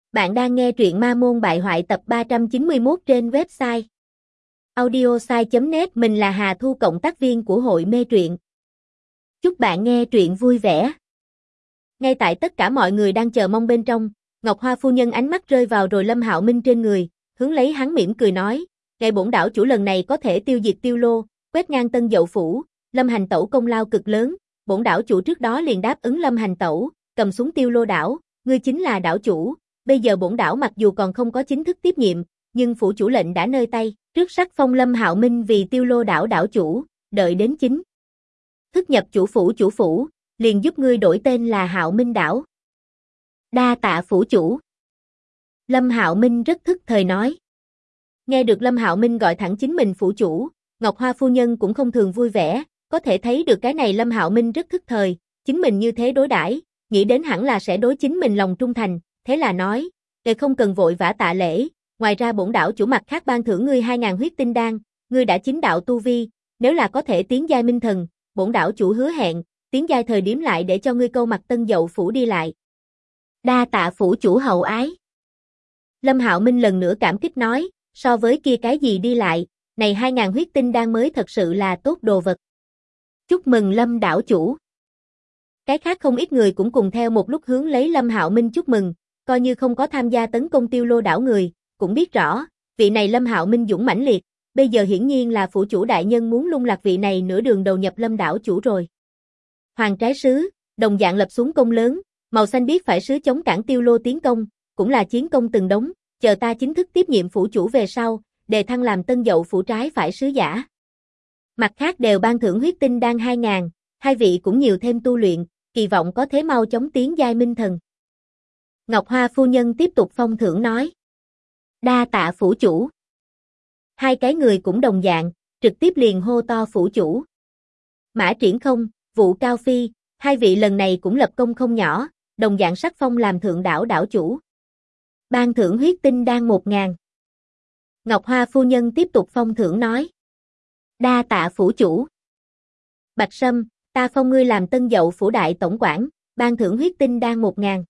Bạn đang nghe truyện Ma Môn Bại Hoại tập 391 trên website audiosai.net. Mình là Hà Thu, cộng tác viên của hội mê truyện. Chúc bạn nghe truyện vui vẻ. Ngay tại tất cả mọi người đang chờ mong bên trong, Ngọc Hoa phu nhân ánh mắt rơi vào rồi Lâm Hạo Minh trên người, hướng lấy hắn mỉm cười nói: "Ngài bổn đảo chủ lần này có thể tiêu diệt Tiêu Lô, quét ngang Tân Dậu phủ, Lâm Hành Tẩu công lao cực lớn, bổn đảo chủ trước đó liền đáp ứng Lâm Hành Tẩu, cầm xuống Tiêu Lô đảo, ngươi chính là đảo chủ. Bây giờ bổn đảo mặc dù còn không có chính thức tiếp nhiệm, nhưng phủ chủ lệnh đã nơi tay, trước sắc phong Lâm Hạo Minh vì Tiêu Lô đảo đảo chủ, đợi đến chính thức nhập chủ phủ, liền giúp ngươi đổi tên là Hạo Minh đảo." "Đa tạ phủ chủ." Lâm Hạo Minh rất thức thời nói. Nghe được Lâm Hạo Minh gọi thẳng chính mình phủ chủ, Ngọc Hoa phu nhân cũng không thường vui vẻ, có thể thấy được cái này Lâm Hạo Minh rất thức thời, chính mình như thế đối đãi, nghĩ đến hẳn là sẽ đối chính mình lòng trung thành, thế là nói: "Ngài không cần vội vã tạ lễ, ngoài ra bổn đảo chủ mặt khác ban thưởng ngươi 2000 huyết tinh đan, ngươi đã chính đạo tu vi, nếu là có thể tiến giai minh thần, bổn đảo chủ hứa hẹn, tiến giai thời điểm lại để cho ngươi câu mặt Tân Dậu phủ đi lại." "Đa tạ phủ chủ hậu ái." Lâm Hạo Minh lần nữa cảm kích nói, so với kia cái gì đi lại, này 2000 huyết tinh đan mới thật sự là tốt đồ vật. "Chúc mừng Lâm đảo chủ." Cái khác không ít người cũng cùng theo một lúc hướng lấy Lâm Hạo Minh chúc mừng, coi như không có tham gia tấn công Tiêu Lô đảo người, cũng biết rõ, vị này Lâm Hạo Minh dũng mãnh liệt, bây giờ hiển nhiên là phủ chủ đại nhân muốn lung lạc vị này nửa đường đầu nhập Lâm đảo chủ rồi. Hoàng trái sứ, đồng dạng lập xuống công lớn, màu xanh biếc phải sứ chống cản Tiêu Lô tiến công, cũng là chiến công từng đống, chờ ta chính thức tiếp nhiệm phủ chủ về sau, đề thăng làm Tân Dậu phủ trái phải sứ giả. Mặt khác đều ban thưởng huyết tinh đan 2000, hai vị cũng nhiều thêm tu luyện, kỳ vọng có thế mau chóng tiến giai minh thần. Ngọc Hoa phu nhân tiếp tục phong thưởng nói: "Đa tạ phủ chủ." Hai cái người cũng đồng dạng, trực tiếp liền hô to phủ chủ. Mã Triển Không, Vũ Cao Phi, hai vị lần này cũng lập công không nhỏ, đồng dạng sắc phong làm thượng đảo đảo chủ. Ban thưởng huyết tinh đan 1000. Ngọc Hoa phu nhân tiếp tục phong thưởng nói: "Đa tạ phủ chủ." Bạch Sâm, ta phong ngươi làm Tân Dậu phủ đại tổng quản, ban thưởng huyết tinh đan 1000.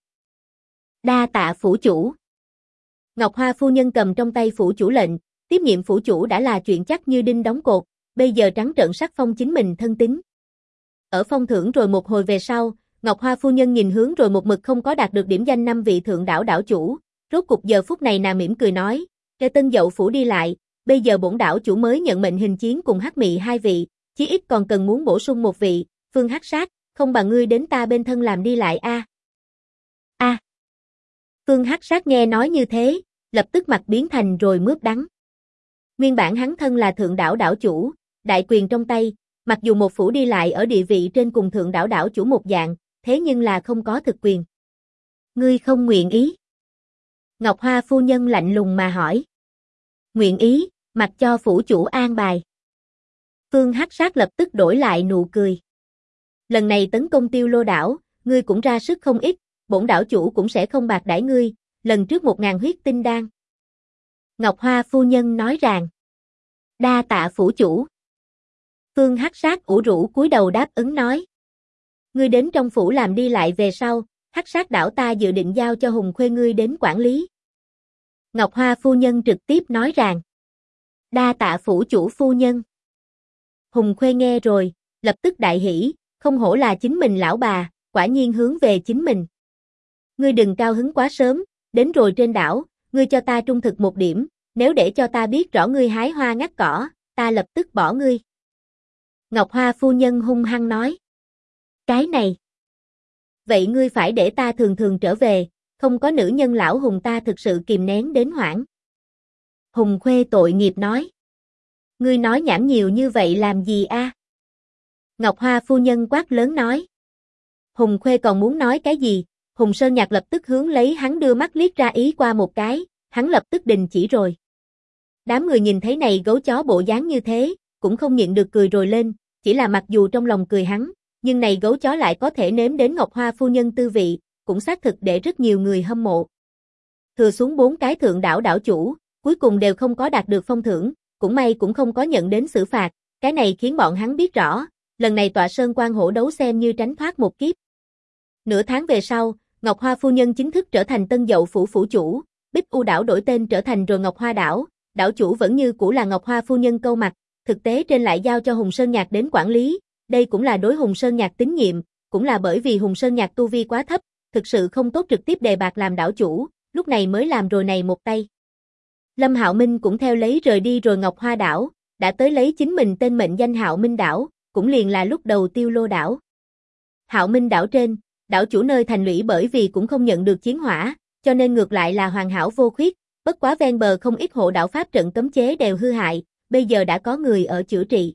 "Đa tạ phủ chủ." Ngọc Hoa phu nhân cầm trong tay phủ chủ lệnh, tiếp nhiệm phủ chủ đã là chuyện chắc như đinh đóng cột, bây giờ trắng trợn sắc phong chính mình thân tín. Ở phong thưởng rồi một hồi về sau, Ngọc Hoa phu nhân nhìn hướng rồi một mực không có đạt được điểm danh 5 vị thượng đảo đảo chủ, rốt cục giờ phút này nàng mỉm cười nói: "Kêu Tân Dậu phủ đi lại, bây giờ bổn đảo chủ mới nhận mệnh hình chiến cùng Hắc Mị hai vị, chí ít còn cần muốn bổ sung một vị, Phương Hắc Sát, không bằng ngươi đến ta bên thân làm đi lại a." "A." Phương Hắc Sát nghe nói như thế, lập tức mặt biến thành rồi mướp đắng. Nguyên bản hắn thân là thượng đảo đảo chủ, đại quyền trong tay, mặc dù một phủ đi lại ở địa vị trên cùng thượng đảo đảo chủ một dạng, thế nhưng là không có thực quyền. "Ngươi không nguyện ý?" Ngọc Hoa phu nhân lạnh lùng mà hỏi. "Nguyện ý, mặc cho phủ chủ an bài." Phương Hắc Sát lập tức đổi lại nụ cười. "Lần này tấn công Tiêu Lô đảo, ngươi cũng ra sức không ít, bổn đảo chủ cũng sẽ không bạc đãi ngươi, lần trước 1000 huyết tinh đan." Ngọc Hoa phu nhân nói rằng: "Đa tạ phủ chủ." Phương Hắc Sát ủ rũ cúi đầu đáp ứng nói: "Ngươi đến trong phủ làm đi lại về sau, Hắc Sát đảo ta dự định giao cho Hùng Khuê ngươi đến quản lý." Ngọc Hoa phu nhân trực tiếp nói rằng: "Đa tạ phủ chủ phu nhân." Hùng Khuê nghe rồi, lập tức đại hỉ, không hổ là chính mình lão bà, quả nhiên hướng về chính mình. "Ngươi đừng cao hứng quá sớm, đến rồi trên đảo, ngươi cho ta trung thực một điểm, nếu để cho ta biết rõ ngươi hái hoa ngắt cỏ, ta lập tức bỏ ngươi." Ngọc Hoa phu nhân hung hăng nói: "Cái này, vậy ngươi phải để ta thường thường trở về, không có nữ nhân lão Hùng ta thực sự kìm nén đến hoảng." Hùng Khuê tội nghiệp nói: "Ngươi nói nhảm nhiều như vậy làm gì a?" Ngọc Hoa phu nhân quát lớn nói. Hùng Khuê còn muốn nói cái gì, Hùng Sơn Nhạc lập tức hướng lấy hắn đưa mắt liếc ra ý qua một cái, hắn lập tức đình chỉ rồi. Đám người nhìn thấy này gấu chó bộ dáng như thế, cũng không nhịn được cười rồi lên, chỉ là mặc dù trong lòng cười hắn, nhưng này gấu chó lại có thể nếm đến Ngọc Hoa phu nhân tư vị, cũng xác thực để rất nhiều người hâm mộ. Thừa xuống 4 cái thượng đảo đảo chủ, cuối cùng đều không có đạt được phong thưởng, cũng may cũng không có nhận đến xử phạt, cái này khiến bọn hắn biết rõ, lần này tọa sơn quan hổ đấu xem như tránh thoát một kiếp. Nửa tháng về sau, Ngọc Hoa phu nhân chính thức trở thành Tân Dậu phủ phủ chủ, Bích U đảo đổi tên trở thành rồi Ngọc Hoa đảo, đảo chủ vẫn như cũ là Ngọc Hoa phu nhân câu mặt, thực tế trên lại giao cho Hùng Sơn Nhạc đến quản lý, đây cũng là đối Hùng Sơn Nhạc tín nhiệm, cũng là bởi vì Hùng Sơn Nhạc tu vi quá thấp, thực sự không tốt trực tiếp đề bạt làm đảo chủ, lúc này mới làm rồi này một tay. Lâm Hạo Minh cũng theo lấy rời đi rồi Ngọc Hoa đảo, đã tới lấy chính mình tên mệnh danh Hạo Minh đảo, cũng liền là lúc đầu Tiêu Lô đảo. Hạo Minh đảo trên, đảo chủ nơi thành lũy bởi vì cũng không nhận được chiến hỏa, cho nên ngược lại là hoàn hảo vô khuyết, bất quá ven bờ không ít hộ đảo pháp trận cấm chế đều hư hại, bây giờ đã có người ở chữa trị.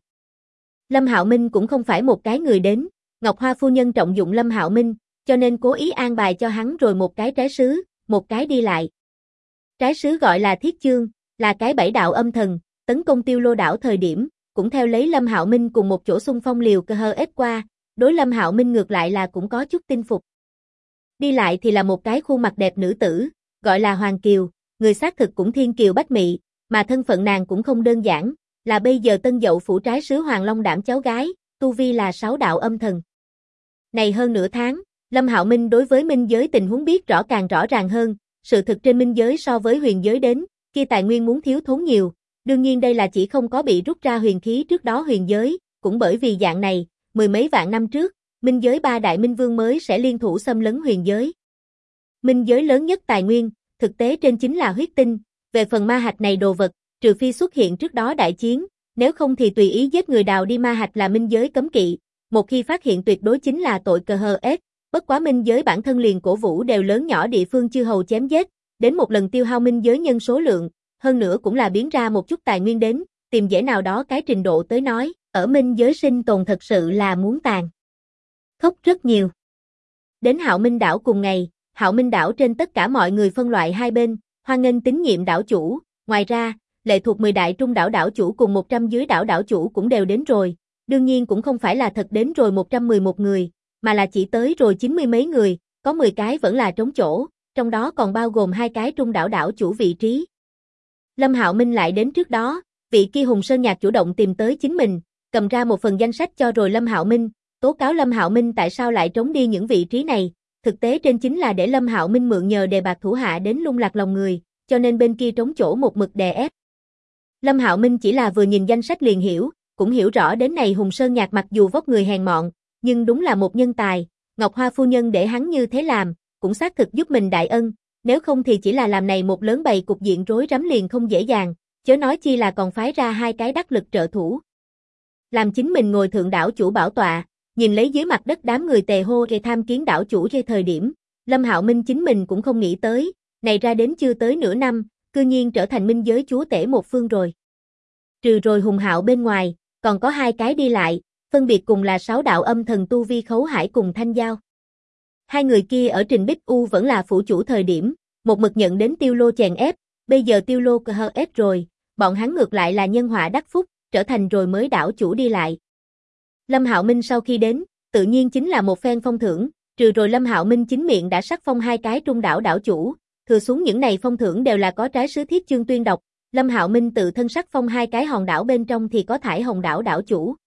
Lâm Hạo Minh cũng không phải một cái người đến, Ngọc Hoa phu nhân trọng dụng Lâm Hạo Minh, cho nên cố ý an bài cho hắn rồi một cái trái sứ, một cái đi lại. Trái sứ gọi là Thiết Chương, là cái bảy đạo âm thần, tấn công Tiêu Lô đảo thời điểm, cũng theo lấy Lâm Hạo Minh cùng một chỗ xung phong liều cơ hơ ép qua, đối Lâm Hạo Minh ngược lại là cũng có chút tin phục. Đi lại thì là một cái khuôn mặt đẹp nữ tử, gọi là Hoàng Kiều, người xác thực cũng thiên kiều bách mị, mà thân phận nàng cũng không đơn giản, là bây giờ Tân Dậu phủ trái sứ Hoàng Long Đảm cháu gái, tu vi là 6 đạo âm thần. Này hơn nửa tháng, Lâm Hạo Minh đối với minh giới tình huống biết càng rõ ràng hơn, sự thực trên minh giới so với huyền giới đến, kia tài nguyên muốn thiếu thốn nhiều, đương nhiên đây là chỉ không có bị rút ra huyền khí trước đó huyền giới, cũng bởi vì dạng này, mười mấy vạn năm trước, minh giới ba đại minh vương mới sẽ liên thủ xâm lấn huyền giới. Minh giới lớn nhất tài nguyên, thực tế trên chính là huyết tinh, về phần ma hạch này đồ vật, trừ phi xuất hiện trước đó đại chiến, nếu không thì tùy ý giết người đào đi ma hạch là minh giới cấm kỵ, một khi phát hiện tuyệt đối chính là tội cờ hờ ết, bất quá minh giới bản thân liền cổ vũ đều lớn nhỏ địa phương chư hầu chém giết, đến một lần tiêu hao minh giới nhân số lượng, hơn nữa cũng là biến ra một chút tài nguyên đến, tìm dễ nào đó cái trình độ tới nói, ở minh giới sinh tồn thật sự là muốn tàn khốc rất nhiều. Đến Hạo Minh đảo cùng ngày, Hạo Minh đảo trên tất cả mọi người phân loại hai bên, hoan nghênh tín nhiệm đảo chủ, ngoài ra, lệ thuộc 10 đại trung đảo đảo chủ cùng 100 dưới đảo đảo chủ cũng đều đến rồi, đương nhiên cũng không phải là thật đến rồi 111 người, mà là chỉ tới rồi 90 mấy người, có 10 cái vẫn là trống chỗ, trong đó còn bao gồm 2 cái trung đảo đảo chủ vị trí. Lâm Hạo Minh lại đến trước đó, vị kia Hùng Sơn Nhạc chủ động tìm tới chính mình, cầm ra một phần danh sách cho rồi Lâm Hạo Minh, tố cáo Lâm Hạo Minh tại sao lại trống đi những vị trí này, thực tế trên chính là để Lâm Hạo Minh mượn nhờ đề bạt thủ hạ đến lung lạc lòng người, cho nên bên kia trống chỗ một mực đè ép. Lâm Hạo Minh chỉ là vừa nhìn danh sách liền hiểu, cũng hiểu rõ đến này Hùng Sơn Nhạc mặc dù vóc người hèn mọn, nhưng đúng là một nhân tài, Ngọc Hoa phu nhân để hắn như thế làm, cũng xác thực giúp mình đại ân, nếu không thì chỉ là làm này một lớn bày cục diện rối rắm liền không dễ dàng, chớ nói chi là còn phái ra 2 cái đắc lực trợ thủ. Làm chính mình ngồi thượng đảo chủ bảo tọa, nhìn lấy dưới mặt đất đám người tề hô để tham kiến đảo chủ trên thời điểm, Lâm Hạo Minh chính mình cũng không nghĩ tới, này ra đến chưa tới nửa năm, cư nhiên trở thành minh giới chúa tể một phương rồi. Trừ rồi Hùng Hạo bên ngoài, còn có 2 cái đi lại, phân biệt cùng là 6 đạo âm thần tu vi Khấu Hải cùng Thanh Giao. 2 người kia ở Trình Bích U vẫn là phủ chủ thời điểm, một mực nhận đến Tiêu Lô chèn ép, bây giờ Tiêu Lô cơ hơ ép rồi, bọn hắn ngược lại là nhân họa đắc phúc, trở thành rồi mới đảo chủ đi lại. Lâm Hạo Minh sau khi đến, tự nhiên chính là một phen phong thưởng, trừ rồi Lâm Hạo Minh chính miệng đã sắc phong 2 cái trung đảo đảo chủ, thừa xuống những này phong thưởng đều là có trái sứ Thiết Chương tuyên đọc, Lâm Hạo Minh tự thân sắc phong 2 cái hòn đảo bên trong thì có Thải Hồng đảo đảo chủ.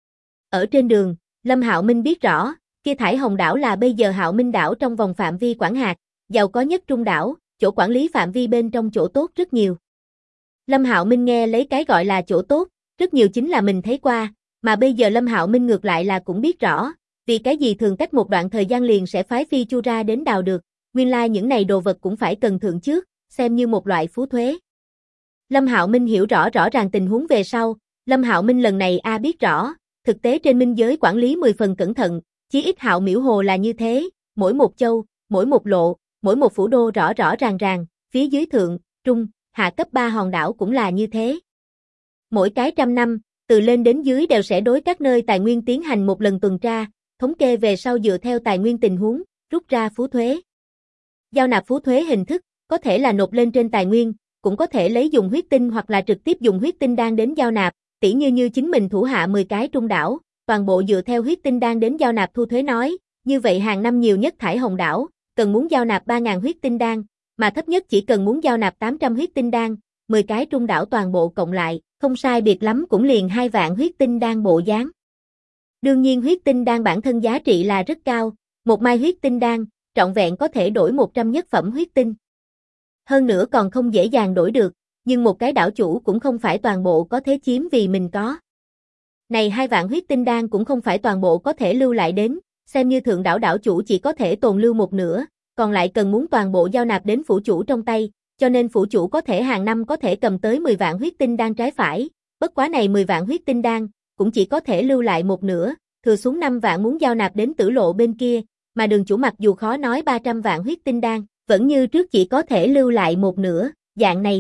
Ở trên đường, Lâm Hạo Minh biết rõ, kia Thải Hồng đảo là bây giờ Hạo Minh đảo trong vòng phạm vi quản hạt, giàu có nhất trung đảo, chỗ quản lý phạm vi bên trong chỗ tốt rất nhiều. Lâm Hạo Minh nghe lấy cái gọi là chỗ tốt, rất nhiều chính là mình thấy qua, mà bây giờ Lâm Hạo Minh ngược lại là cũng biết rõ, vì cái gì thường cách một đoạn thời gian liền sẽ phái phi chu ra đến đào được, nguyên lai những này đồ vật cũng phải cần thượng trước, xem như một loại phú thuế. Lâm Hạo Minh hiểu rõ ràng tình huống về sau, Lâm Hạo Minh lần này biết rõ, thực tế trên minh giới quản lý 10 phần cẩn thận, chí ít Hạo Miễu Hồ là như thế, mỗi một châu, mỗi một lộ, mỗi một phủ đô rõ ràng, phía dưới thượng, trung, hạ cấp 3 hòn đảo cũng là như thế. Mỗi cái trăm năm, từ lên đến dưới đều sẽ đối các nơi tài nguyên tiến hành một lần tuần tra, thống kê về sau dựa theo tài nguyên tình huống, rút ra phú thuế. Giao nạp phú thuế hình thức, có thể là nộp lên trên tài nguyên, cũng có thể lấy dùng huyết tinh hoặc là trực tiếp dùng huyết tinh đan đến giao nạp, tỉ như chính mình thủ hạ 10 cái trung đảo, toàn bộ dựa theo huyết tinh đan đến giao nạp thu thuế nói, như vậy hàng năm nhiều nhất Thải Hồng đảo, cần muốn giao nạp 3.000 huyết tinh đan, mà thấp nhất chỉ cần muốn giao nạp 800 huyết tinh đan, 10 cái trung đảo toàn bộ cộng lại, không sai biệt lắm cũng liền 2 vạn huyết tinh đan bộ dáng. Đương nhiên huyết tinh đan bản thân giá trị là rất cao, một mai huyết tinh đan, trọn vẹn có thể đổi 100 nhất phẩm huyết tinh. Hơn nữa còn không dễ dàng đổi được, nhưng một cái đảo chủ cũng không phải toàn bộ có thể chiếm vì mình có. Này 2 vạn huyết tinh đan cũng không phải toàn bộ có thể lưu lại đến, xem như thượng đảo đảo chủ chỉ có thể tồn lưu một nửa, còn lại cần muốn toàn bộ giao nạp đến phủ chủ trong tay, cho nên phủ chủ có thể hàng năm có thể cầm tới 10 vạn huyết tinh đan trái phải, bất quá này 10 vạn huyết tinh đan cũng chỉ có thể lưu lại một nửa, thừa xuống 5 vạn muốn giao nạp đến tử lộ bên kia, mà đường chủ mặc dù khó nói 300 vạn huyết tinh đan, vẫn như trước chỉ có thể lưu lại một nửa, dạng này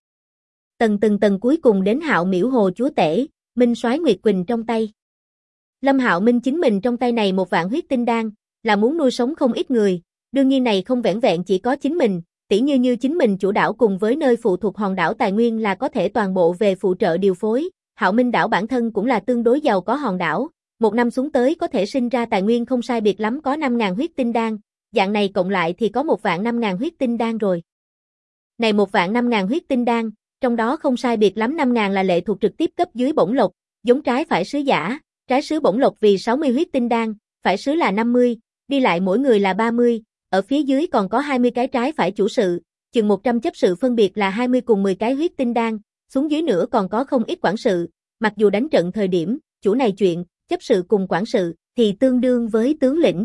từng cuối cùng đến Hạo Miễu Hồ chúa tể, Minh Soái Nguyệt Quỳnh trong tay. Lâm Hạo Minh chính mình trong tay này 1 vạn huyết tinh đan, là muốn nuôi sống không ít người, đương nhiên này không vẻn vẹn chỉ có chính mình, tỉ như chính mình chủ đảo cùng với nơi phụ thuộc hòn đảo tài nguyên là có thể toàn bộ về phụ trợ điều phối, Hạo Minh đảo bản thân cũng là tương đối giàu có hòn đảo, một năm xuống tới có thể sinh ra tài nguyên không sai biệt lắm có 5.000 huyết tinh đan, dạng này cộng lại thì có 1 vạn 5.000 huyết tinh đan rồi. Này 1 vạn 5.000 huyết tinh đan, trong đó không sai biệt lắm 5.000 là lệ thuộc trực tiếp cấp dưới bổng lộc, giống trái phải sứ giả, trái sứ bổng lộc vì 60 huyết tinh đan, phải sứ là 50, đi lại mỗi người là 30, ở phía dưới còn có 20 cái trái phải chủ sự, chừng 100 chấp sự phân biệt là 20 cùng 10 cái huyết tinh đan, xuống dưới nữa còn có không ít quản sự, mặc dù đánh trận thời điểm, chủ này chuyện, chấp sự cùng quản sự, thì tương đương với tướng lĩnh.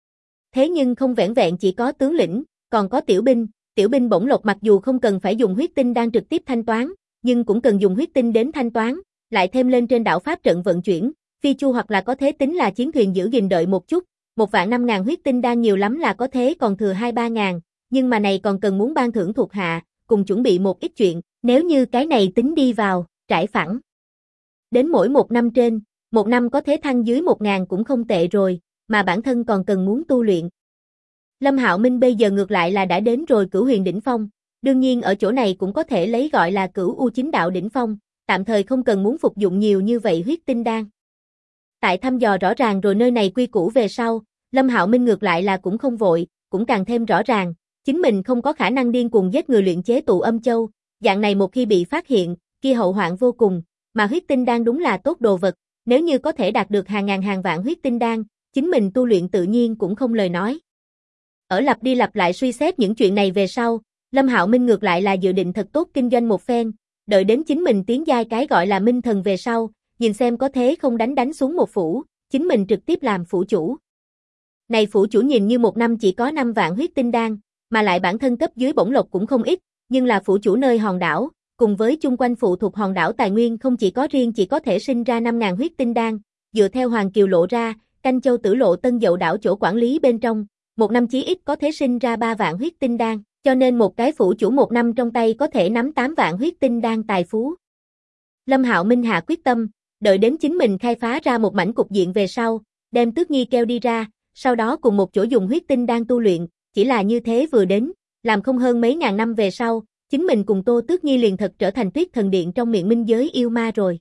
Thế nhưng không vẻn vẹn chỉ có tướng lĩnh, còn có tiểu binh bổng lộc mặc dù không cần phải dùng huyết tinh đan trực tiếp thanh toán, nhưng cũng cần dùng huyết tinh đến thanh toán, lại thêm lên trên đảo pháp trận vận chuyển, phi chu hoặc là có thế tính là chiến thuyền giữ gìn đợi một chút, 1 vạn 5.000 huyết tinh đan nhiều lắm là có thế còn thừa 2-3 ngàn, nhưng mà này còn cần muốn ban thưởng thuộc hạ, cùng chuẩn bị một ít chuyện, nếu như cái này tính đi vào, trải phẳng. Đến mỗi 1 năm trên, 1 năm có thế thăng dưới 1.000 cũng không tệ rồi, mà bản thân còn cần muốn tu luyện. Lâm Hạo Minh bây giờ ngược lại là đã đến rồi Cửu Huyền đỉnh phong, đương nhiên ở chỗ này cũng có thể lấy gọi là Cửu U Chính Đạo đỉnh phong, tạm thời không cần muốn phục dụng nhiều như vậy huyết tinh đan. Tại thăm dò rõ ràng rồi nơi này quy củ về sau, Lâm Hạo Minh ngược lại là cũng không vội, cũng càng thêm rõ ràng, chính mình không có khả năng điên cuồng giết người luyện chế tụ âm châu, dạng này một khi bị phát hiện, kia hậu hoạn vô cùng, mà huyết tinh đan đúng là tốt đồ vật, nếu như có thể đạt được hàng ngàn hàng vạn huyết tinh đan, chính mình tu luyện tự nhiên cũng không lời nói. Ở lặp đi lặp lại suy xét những chuyện này về sau, Lâm Hạo Minh ngược lại là dự định thật tốt kinh doanh một phen, đợi đến chính mình tiến giai cái gọi là minh thần về sau, nhìn xem có thế không đánh xuống một phủ, chính mình trực tiếp làm phủ chủ. Này phủ chủ nhìn như 1 năm chỉ có 5 vạn huyết tinh đan, mà lại bản thân cấp dưới bổng lộc cũng không ít, nhưng là phủ chủ nơi hòn đảo, cùng với chung quanh phụ thuộc hòn đảo tài nguyên không chỉ có riêng chỉ có thể sinh ra 5.000 huyết tinh đan, dựa theo Hoàng Kiều lộ ra, Canh Châu Tử Lộ Tân Dậu đảo chỗ quản lý bên trong, 1 năm chí ít có thể sinh ra 3 vạn huyết tinh đan, cho nên một cái phủ chủ 1 năm trong tay có thể nắm 8 vạn huyết tinh đan tài phú. Lâm Hạo Minh hạ quyết tâm, đợi đến chính mình khai phá ra một mảnh cục diện về sau, đem Tước Nhi kêu đi ra, sau đó cùng một chỗ dùng huyết tinh đan tu luyện, chỉ là như thế vừa đến, làm không hơn mấy ngàn năm về sau, chính mình cùng Tô Tước Nhi liền thật trở thành Tuyết Thần Điện trong miệng minh giới yêu ma rồi.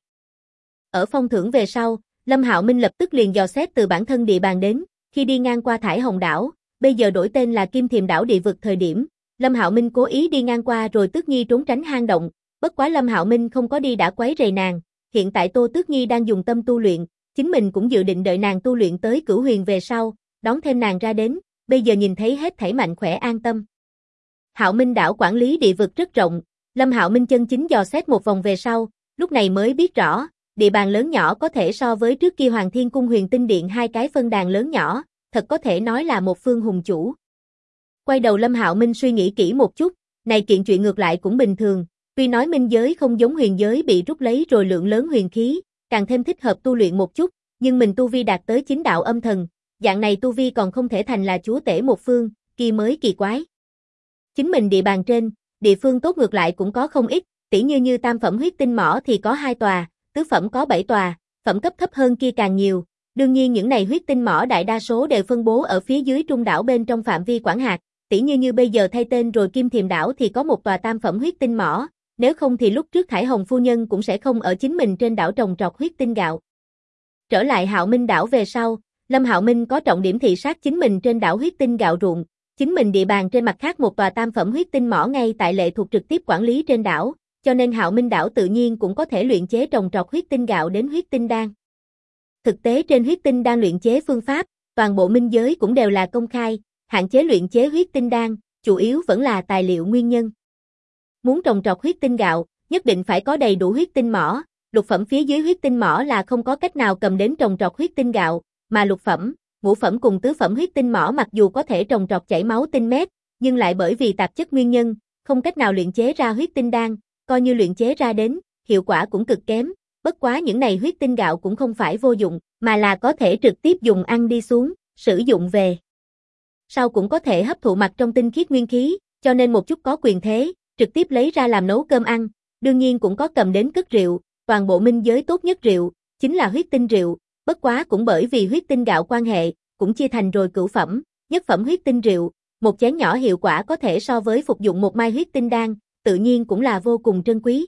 Ở phong thưởng về sau, Lâm Hạo Minh lập tức liền dò xét từ bản thân địa bàn đến, khi đi ngang qua Thải Hồng đảo, bây giờ đổi tên là Kim Thiềm đảo địa vực thời điểm, Lâm Hạo Minh cố ý đi ngang qua rồi Tước Nhi trốn tránh hang động, bất quá Lâm Hạo Minh không có đi đã quấy rầy nàng, hiện tại Tô Tước Nhi đang dùng tâm tu luyện, chính mình cũng dự định đợi nàng tu luyện tới Cửu Huyền về sau, đón thêm nàng ra đến, bây giờ nhìn thấy hết thảy mạnh khỏe an tâm. Hạo Minh đảo quản lý địa vực rất rộng, Lâm Hạo Minh chân chính dò xét một vòng về sau, lúc này mới biết rõ, địa bàn lớn nhỏ có thể so với trước kia Hoàng Thiên Cung Huyền Tinh Điện 2 cái phân đàn lớn nhỏ, thật có thể nói là một phương hùng chủ. Quay đầu Lâm Hạo Minh suy nghĩ kỹ một chút, này kiện chuyện ngược lại cũng bình thường, tuy nói minh giới không giống huyền giới bị rút lấy rồi lượng lớn huyền khí, càng thêm thích hợp tu luyện một chút, nhưng mình tu vi đạt tới chính đạo âm thần, dạng này tu vi còn không thể thành là chúa tể một phương, kia mới kỳ quái. Chính mình địa bàn trên, địa phương tốt ngược lại cũng có không ít, tỉ như tam phẩm huyết tinh mỏ thì có 2 tòa, tứ phẩm có 7 tòa, phẩm cấp thấp hơn kia càng nhiều. Đương nhiên những này huyết tinh mỏ đại đa số đều phân bố ở phía dưới trung đảo bên trong phạm vi quản hạt, tỉ như bây giờ thay tên rồi Kim Thiềm đảo thì có 1 tòa tam phẩm huyết tinh mỏ, nếu không thì lúc trước Thải Hồng phu nhân cũng sẽ không ở chính mình trên đảo trồng trọt huyết tinh gạo. Trở lại Hạo Minh đảo về sau, Lâm Hạo Minh có trọng điểm thị sát chính mình trên đảo huyết tinh gạo ruộng, chính mình địa bàn trên mặt khác 1 tòa tam phẩm huyết tinh mỏ ngay tại lệ thuộc trực tiếp quản lý trên đảo, cho nên Hạo Minh đảo tự nhiên cũng có thể luyện chế trồng trọt huyết tinh gạo đến huyết tinh đan. Thực tế trên huyết tinh đan luyện chế phương pháp, toàn bộ minh giới cũng đều là công khai, hạn chế luyện chế huyết tinh đan, chủ yếu vẫn là tài liệu nguyên nhân. Muốn trồng trọt huyết tinh gạo, nhất định phải có đầy đủ huyết tinh mỏ, lục phẩm phía dưới huyết tinh mỏ là không có cách nào cầm đến trồng trọt huyết tinh gạo, mà lục phẩm, ngũ phẩm cùng tứ phẩm huyết tinh mỏ mặc dù có thể trồng trọt chảy máu tinh mét, nhưng lại bởi vì tạp chất nguyên nhân, không cách nào luyện chế ra huyết tinh đan, coi như luyện chế ra đến, hiệu quả cũng cực kém, bất quá những này huyết tinh gạo cũng không phải vô dụng, mà là có thể trực tiếp dùng ăn đi xuống, sử dụng về. Sau cũng có thể hấp thụ mặt trong tinh khiết nguyên khí, cho nên một chút có quyền thế, trực tiếp lấy ra làm nấu cơm ăn, đương nhiên cũng có cầm đến cất rượu, toàn bộ minh giới tốt nhất rượu, chính là huyết tinh rượu, bất quá cũng bởi vì huyết tinh gạo quan hệ, cũng chia thành rồi cửu phẩm, nhất phẩm huyết tinh rượu, một chén nhỏ hiệu quả có thể so với phục dụng một mai huyết tinh đan, tự nhiên cũng là vô cùng trân quý.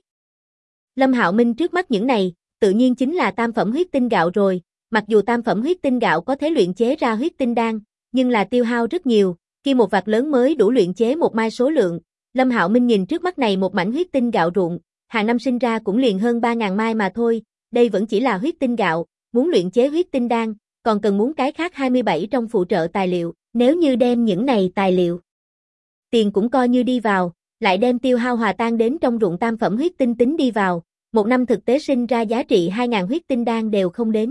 Lâm Hạo Minh trước mắt những này, tự nhiên chính là tam phẩm huyết tinh gạo rồi, mặc dù tam phẩm huyết tinh gạo có thể luyện chế ra huyết tinh đan, nhưng là tiêu hao rất nhiều, khi một vạt lớn mới đủ luyện chế một mai số lượng. Lâm Hạo Minh nhìn trước mắt này một mảnh huyết tinh gạo ruộng, hàng năm sinh ra cũng liền hơn 3.000 mai mà thôi, đây vẫn chỉ là huyết tinh gạo, muốn luyện chế huyết tinh đan, còn cần muốn cái khác 27 trong phụ trợ tài liệu, nếu như đem những này tài liệu, tiền cũng coi như đi vào, lại đem tiêu hao hòa tan đến trong ruộng tam phẩm huyết tinh tính đi vào, một năm thực tế sinh ra giá trị 2.000 huyết tinh đan đều không đến.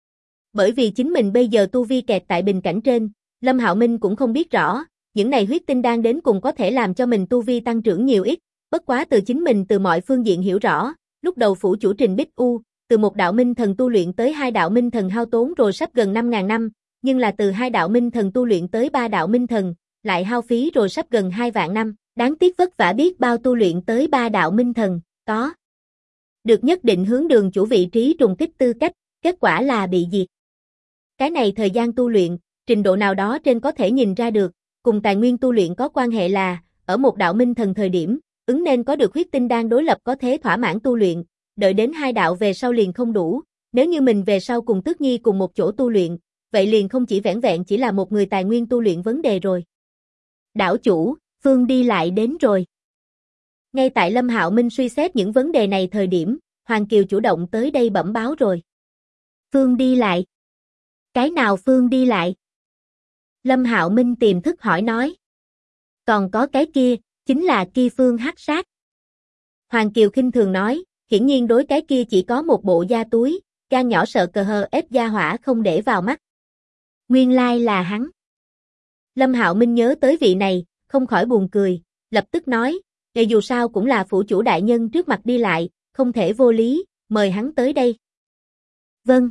Bởi vì chính mình bây giờ tu vi kẹt tại bình cảnh trên, Lâm Hạo Minh cũng không biết rõ, những này huyết tinh đan đến cùng có thể làm cho mình tu vi tăng trưởng nhiều ít, bất quá từ chính mình từ mọi phương diện hiểu rõ, lúc đầu phủ chủ Trình Bích U, từ một đạo minh thần tu luyện tới hai đạo minh thần hao tốn rồi sắp gần 5.000 năm, nhưng là từ hai đạo minh thần tu luyện tới ba đạo minh thần, lại hao phí rồi sắp gần 2 vạn năm, đáng tiếc vất vả biết bao tu luyện tới ba đạo minh thần, có được nhất định hướng đường chủ vị trí trùng kích tư cách, kết quả là bị diệt. Cái này thời gian tu luyện, trình độ nào đó trên có thể nhìn ra được, cùng tài nguyên tu luyện có quan hệ là, ở một đạo minh thần thời điểm, ứng nên có được huyết tinh đan đối lập có thể thỏa mãn tu luyện, đợi đến hai đạo về sau liền không đủ, nếu như mình về sau cùng Tước Nhi cùng một chỗ tu luyện, vậy liền không chỉ vẻn vẹn chỉ là một người tài nguyên tu luyện vấn đề rồi. Đảo chủ, Phương đi lại đến rồi. Ngay tại Lâm Hạo Minh suy xét những vấn đề này thời điểm, Hoàng Kiều chủ động tới đây bẩm báo rồi. Phương đi lại. Cái nào Phương đi lại? Lâm Hạo Minh tiềm thức hỏi nói. Còn có cái kia, chính là kia Phương Hắc Sát. Hoàng Kiều khinh thường nói, hiển nhiên đối cái kia chỉ có một bộ da túi, gan nhỏ sợ cờ hờ ép gia hỏa không để vào mắt. Nguyên lai là hắn. Lâm Hạo Minh nhớ tới vị này, không khỏi buồn cười, lập tức nói, dù sao cũng là phủ chủ đại nhân trước mặt đi lại, không thể vô lý, mời hắn tới đây. Vâng.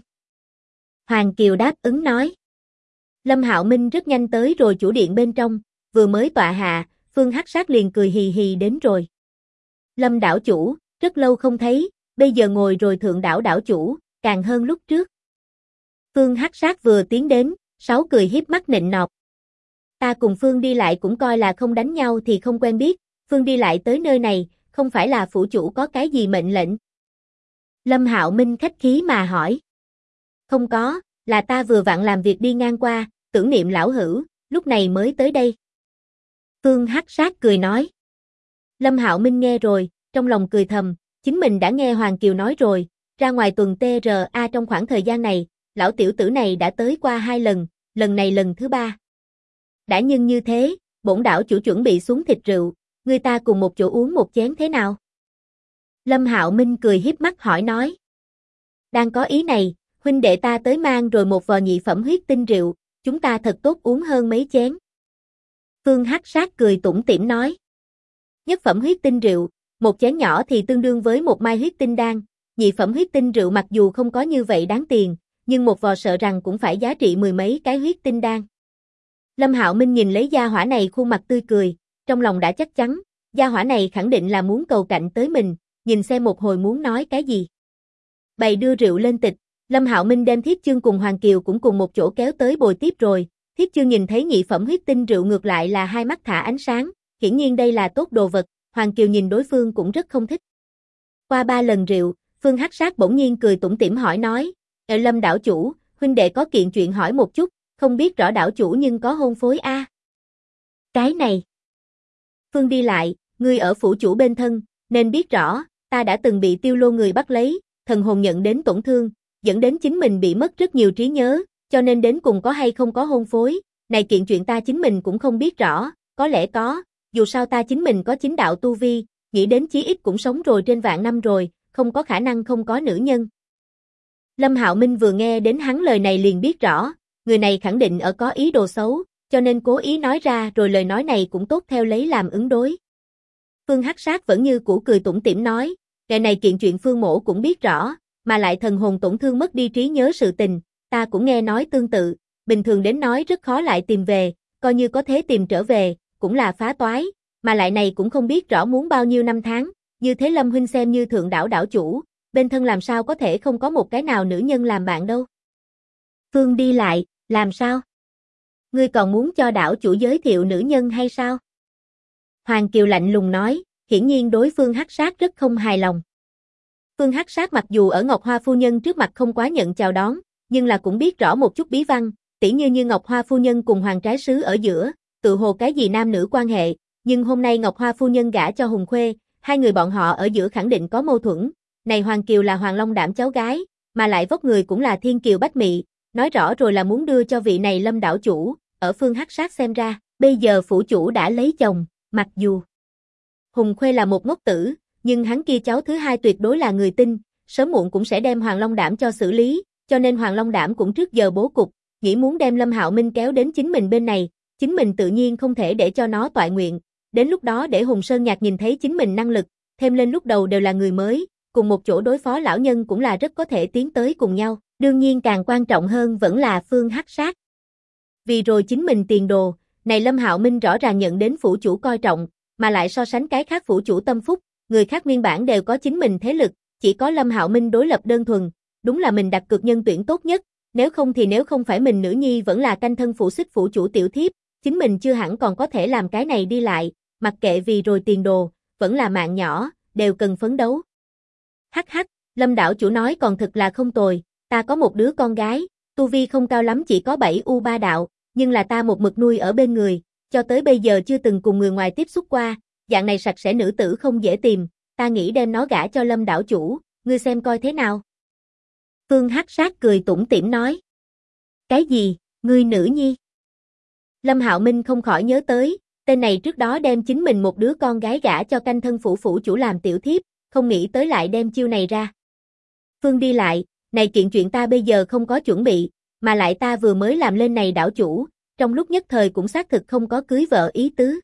Hoàng Kiều đáp ứng nói. Lâm Hạo Minh rất nhanh tới rồi chủ điện bên trong, vừa mới tọa hạ, Phương Hắc Sát liền cười hì hì đến rồi. Lâm đảo chủ, rất lâu không thấy, bây giờ ngồi rồi thượng đảo đảo chủ, càng hơn lúc trước. Phương Hắc Sát vừa tiến đến, sáu cười hiếp mắt nịnh nọt. Ta cùng Phương đi lại cũng coi là không đánh nhau thì không quen biết, Phương đi lại tới nơi này, không phải là phủ chủ có cái gì mệnh lệnh. Lâm Hạo Minh khách khí mà hỏi. Không có, là ta vừa vặn làm việc đi ngang qua, tưởng niệm lão hữu, lúc này mới tới đây. Phương Hắc Sát cười nói. Lâm Hạo Minh nghe rồi, trong lòng cười thầm, chính mình đã nghe Hoàng Kiều nói rồi, ra ngoài tuần TRA trong khoảng thời gian này, lão tiểu tử này đã tới qua 2 lần, lần này lần thứ 3. Đã nhưng như thế, bổn đảo chủ chuẩn bị xuống thịt rượu, người ta cùng một chỗ uống một chén thế nào? Lâm Hạo Minh cười hiếp mắt hỏi nói. Đang có ý này, huynh đệ ta tới mang rồi một vò nhị phẩm huyết tinh rượu, chúng ta thật tốt uống hơn mấy chén. Phương Hắc Sát cười tủm tỉm nói. Nhất phẩm huyết tinh rượu, một chén nhỏ thì tương đương với một mai huyết tinh đan, nhị phẩm huyết tinh rượu mặc dù không có như vậy đáng tiền, nhưng một vò sợ rằng cũng phải giá trị 10 mấy cái huyết tinh đan. Lâm Hạo Minh nhìn lấy gia hỏa này khuôn mặt tươi cười, trong lòng đã chắc chắn, gia hỏa này khẳng định là muốn cầu cạnh tới mình, nhìn xem một hồi muốn nói cái gì. Bày đưa rượu lên tịch, Lâm Hạo Minh đem Thiết Chương cùng Hoàng Kiều cũng cùng một chỗ kéo tới bồi tiếp rồi, Thiết Chương nhìn thấy nhị phẩm huyết tinh rượu ngược lại là hai mắt thả ánh sáng, hiển nhiên đây là tốt đồ vật, Hoàng Kiều nhìn đối phương cũng rất không thích. Qua 3 lần rượu, Phương Hắc Sát bỗng nhiên cười tủm tỉm hỏi nói, Lâm đảo chủ, huynh đệ có kiện chuyện hỏi một chút, không biết rõ đảo chủ nhưng có hôn phối a? Cái này. Phương đi lại, ngươi ở phủ chủ bên thân, nên biết rõ, ta đã từng bị Tiêu Lô người bắt lấy, thần hồn nhận đến tổn thương, dẫn đến chính mình bị mất rất nhiều trí nhớ, cho nên đến cùng có hay không có hôn phối, này kiện chuyện ta chính mình cũng không biết rõ, có lẽ có, dù sao ta chính mình có chính đạo tu vi, nghĩ đến chí ít cũng sống rồi trên vạn năm rồi, không có khả năng không có nữ nhân. Lâm Hạo Minh vừa nghe đến hắn lời này liền biết rõ, người này khẳng định ở có ý đồ xấu, cho nên cố ý nói ra rồi lời nói này cũng tốt theo lấy làm ứng đối. Phương Hắc Sát vẫn như cũ cười tủm tỉm nói, ngày này kiện chuyện Phương Mỗ cũng biết rõ, mà lại thần hồn tổn thương mất đi trí nhớ sự tình, ta cũng nghe nói tương tự, bình thường đến nói rất khó lại tìm về, coi như có thế tìm trở về, cũng là phá toái, mà lại này cũng không biết rõ muốn bao nhiêu năm tháng, như thế Lâm huynh xem như thượng đảo đảo chủ, bên thân làm sao có thể không có một cái nào nữ nhân làm bạn đâu. Phương đi lại, làm sao? Ngươi còn muốn cho đảo chủ giới thiệu nữ nhân hay sao? Hoàng Kiều lạnh lùng nói, hiển nhiên đối Phương Hắc Sát rất không hài lòng. Phương Hắc Sát mặc dù ở Ngọc Hoa phu nhân trước mặt không quá nhận chào đón, nhưng là cũng biết rõ một chút bí văn, tỉ như Ngọc Hoa phu nhân cùng Hoàng Trái Sứ ở giữa, tự hồ cái gì nam nữ quan hệ, nhưng hôm nay Ngọc Hoa phu nhân gả cho Hùng Khuê, hai người bọn họ ở giữa khẳng định có mâu thuẫn. Này Hoàng Kiều là Hoàng Long Đảm cháu gái, mà lại vóc người cũng là thiên kiều bách mị, nói rõ rồi là muốn đưa cho vị này Lâm đảo chủ, ở Phương Hắc Sát xem ra, bây giờ phủ chủ đã lấy chồng, mặc dù Hùng Khuê là một ngốc tử, nhưng hắn kia cháu thứ hai tuyệt đối là người tinh, sớm muộn cũng sẽ đem Hoàng Long Đảm cho xử lý, cho nên Hoàng Long Đảm cũng trước giờ bố cục, nghĩ muốn đem Lâm Hạo Minh kéo đến chính mình bên này, chính mình tự nhiên không thể để cho nó toại nguyện, đến lúc đó để Hùng Sơn Nhạc nhìn thấy chính mình năng lực, thêm lên lúc đầu đều là người mới, cùng một chỗ đối phó lão nhân cũng là rất có thể tiến tới cùng nhau, đương nhiên càng quan trọng hơn vẫn là Phương Hắc Sát. Vì rồi chính mình tiền đồ, này Lâm Hạo Minh rõ ràng nhận đến phủ chủ coi trọng, mà lại so sánh cái khác phủ chủ tâm phúc, người khác nguyên bản đều có chính mình thế lực, chỉ có Lâm Hạo Minh đối lập đơn thuần, đúng là mình đặt cược nhân tuyển tốt nhất, nếu không phải mình nữ nhi vẫn là canh thân phụ xích phủ chủ tiểu thiếp, chính mình chưa hẳn còn có thể làm cái này đi lại, mặc kệ vì rồi tiền đồ, vẫn là mạng nhỏ, đều cần phấn đấu. Hắc hắc, Lâm đảo chủ nói còn thực là không tồi, ta có một đứa con gái, tu vi không cao lắm chỉ có 7U3 đạo, nhưng là ta một mực nuôi ở bên người, cho tới bây giờ chưa từng cùng người ngoài tiếp xúc qua, dạng này sạch sẽ nữ tử không dễ tìm, ta nghĩ đem nó gả cho Lâm đảo chủ, ngươi xem coi thế nào. Phương Hắc Sát cười tủm tỉm nói. Cái gì, ngươi nữ nhi? Lâm Hạo Minh không khỏi nhớ tới, tên này trước đó đem chính mình một đứa con gái gả cho canh thân phủ chủ làm tiểu thiếp, không nghĩ tới lại đem chiêu này ra. Phương đi lại, này kiện chuyện ta bây giờ không có chuẩn bị, mà lại ta vừa mới làm lên này đảo chủ, trong lúc nhất thời cũng xác thực không có cưới vợ ý tứ.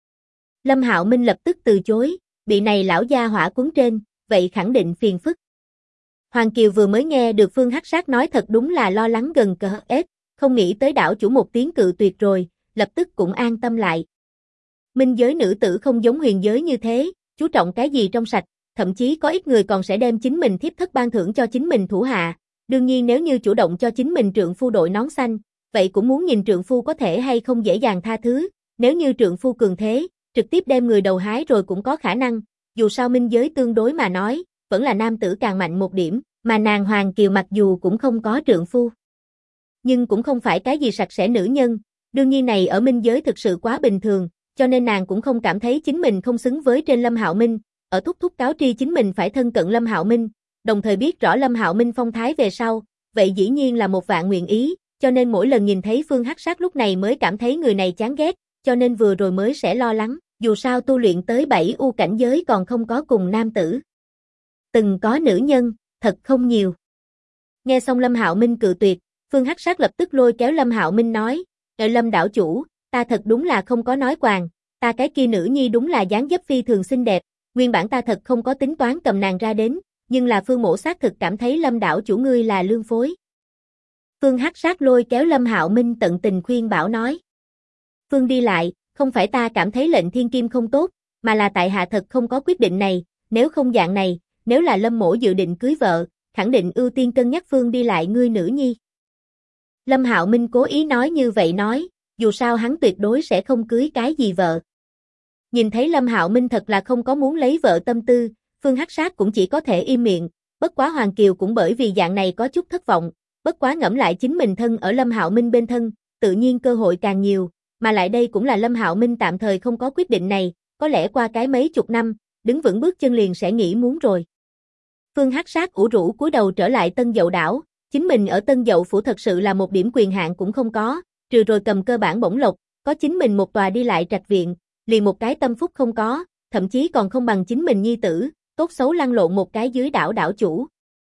Lâm Hạo Minh lập tức từ chối, bị này lão gia hỏa cuốn trên, vậy khẳng định phiền phức. Hoàng Kiều vừa mới nghe được Phương Hắc Sát nói thật đúng là lo lắng gần cỡ ếch, không nghĩ tới đảo chủ một tiếng cự tuyệt rồi, lập tức cũng an tâm lại. Minh giới nữ tử không giống huyền giới như thế, chú trọng cái gì trong sạch, thậm chí có ít người còn sẽ đem chính mình thiếp thất ban thưởng cho chính mình thủ hạ. Đương nhiên nếu như chủ động cho chính mình trượng phu đội nón xanh, vậy cũng muốn nhìn trượng phu có thể hay không dễ dàng tha thứ, nếu như trượng phu cường thế, trực tiếp đem người đầu hái rồi cũng có khả năng, dù sao minh giới tương đối mà nói, vẫn là nam tử càng mạnh một điểm, mà nàng Hoàng Kiều mặc dù cũng không có trượng phu, nhưng cũng không phải cái gì sạch sẽ nữ nhân, đương nhiên này ở minh giới thực sự quá bình thường, cho nên nàng cũng không cảm thấy chính mình không xứng với trên Lâm Hạo Minh, ở thúc thúc cáo tri chính mình phải thân cận Lâm Hạo Minh, đồng thời biết rõ Lâm Hạo Minh phong thái về sau, vậy dĩ nhiên là một vạn nguyện ý, cho nên mỗi lần nhìn thấy Phương Hắc Sát lúc này mới cảm thấy người này chán ghét, cho nên vừa rồi mới sẽ lo lắng, dù sao tu luyện tới 7U cảnh giới còn không có cùng nam tử. Từng có nữ nhân, thật không nhiều. Nghe xong Lâm Hạo Minh cự tuyệt, Phương Hắc Sát lập tức lôi kéo Lâm Hạo Minh nói, Lâm đảo chủ, ta thật đúng là không có nói quàng, ta cái kia nữ nhi đúng là dáng dấp phi thường xinh đẹp, nguyên bản ta thật không có tính toán cầm nàng ra đến, nhưng là Phương mỗ xác thực cảm thấy Lâm đảo chủ ngươi là lương phối. Phương Hắc Sát lôi kéo Lâm Hạo Minh tận tình khuyên bảo nói. Phương đi lại, không phải ta cảm thấy lệnh thiên kim không tốt, mà là tại hạ thật không có quyết định này, nếu không dạng này, nếu là Lâm mỗ dự định cưới vợ, khẳng định ưu tiên cân nhắc Phương đi lại ngươi nữ nhi. Lâm Hạo Minh cố ý nói như vậy nói, dù sao hắn tuyệt đối sẽ không cưới cái gì vợ. Nhìn thấy Lâm Hạo Minh thật là không có muốn lấy vợ tâm tư, Phương Hắc Sát cũng chỉ có thể im miệng, bất quá Hoàng Kiều cũng bởi vì dạng này có chút thất vọng, bất quá ngẫm lại chính mình thân ở Lâm Hạo Minh bên thân, tự nhiên cơ hội càng nhiều, mà lại đây cũng là Lâm Hạo Minh tạm thời không có quyết định này, có lẽ qua cái mấy chục năm, đứng vững bước chân liền sẽ nghĩ muốn rồi. Phương Hắc Sát ủ rũ cúi đầu trở lại Tân Dậu đảo, chính mình ở Tân Dậu phủ thật sự là một điểm quyền hạn cũng không có, trừ rồi cầm cơ bản bổng lộc, có chính mình một tòa đi lại trạch viện, liền một cái tâm phúc không có, thậm chí còn không bằng chính mình nhi tử, tốt xấu lăn lộn một cái dưới đảo đảo chủ.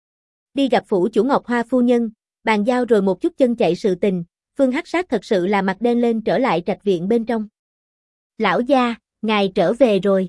Đi gặp phủ chủ Ngọc Hoa phu nhân, bàn giao rồi một chút chân chạy sự tình, Phương Hắc Sát thật sự là mặt đen lên trở lại trạch viện bên trong. Lão gia, ngài trở về rồi.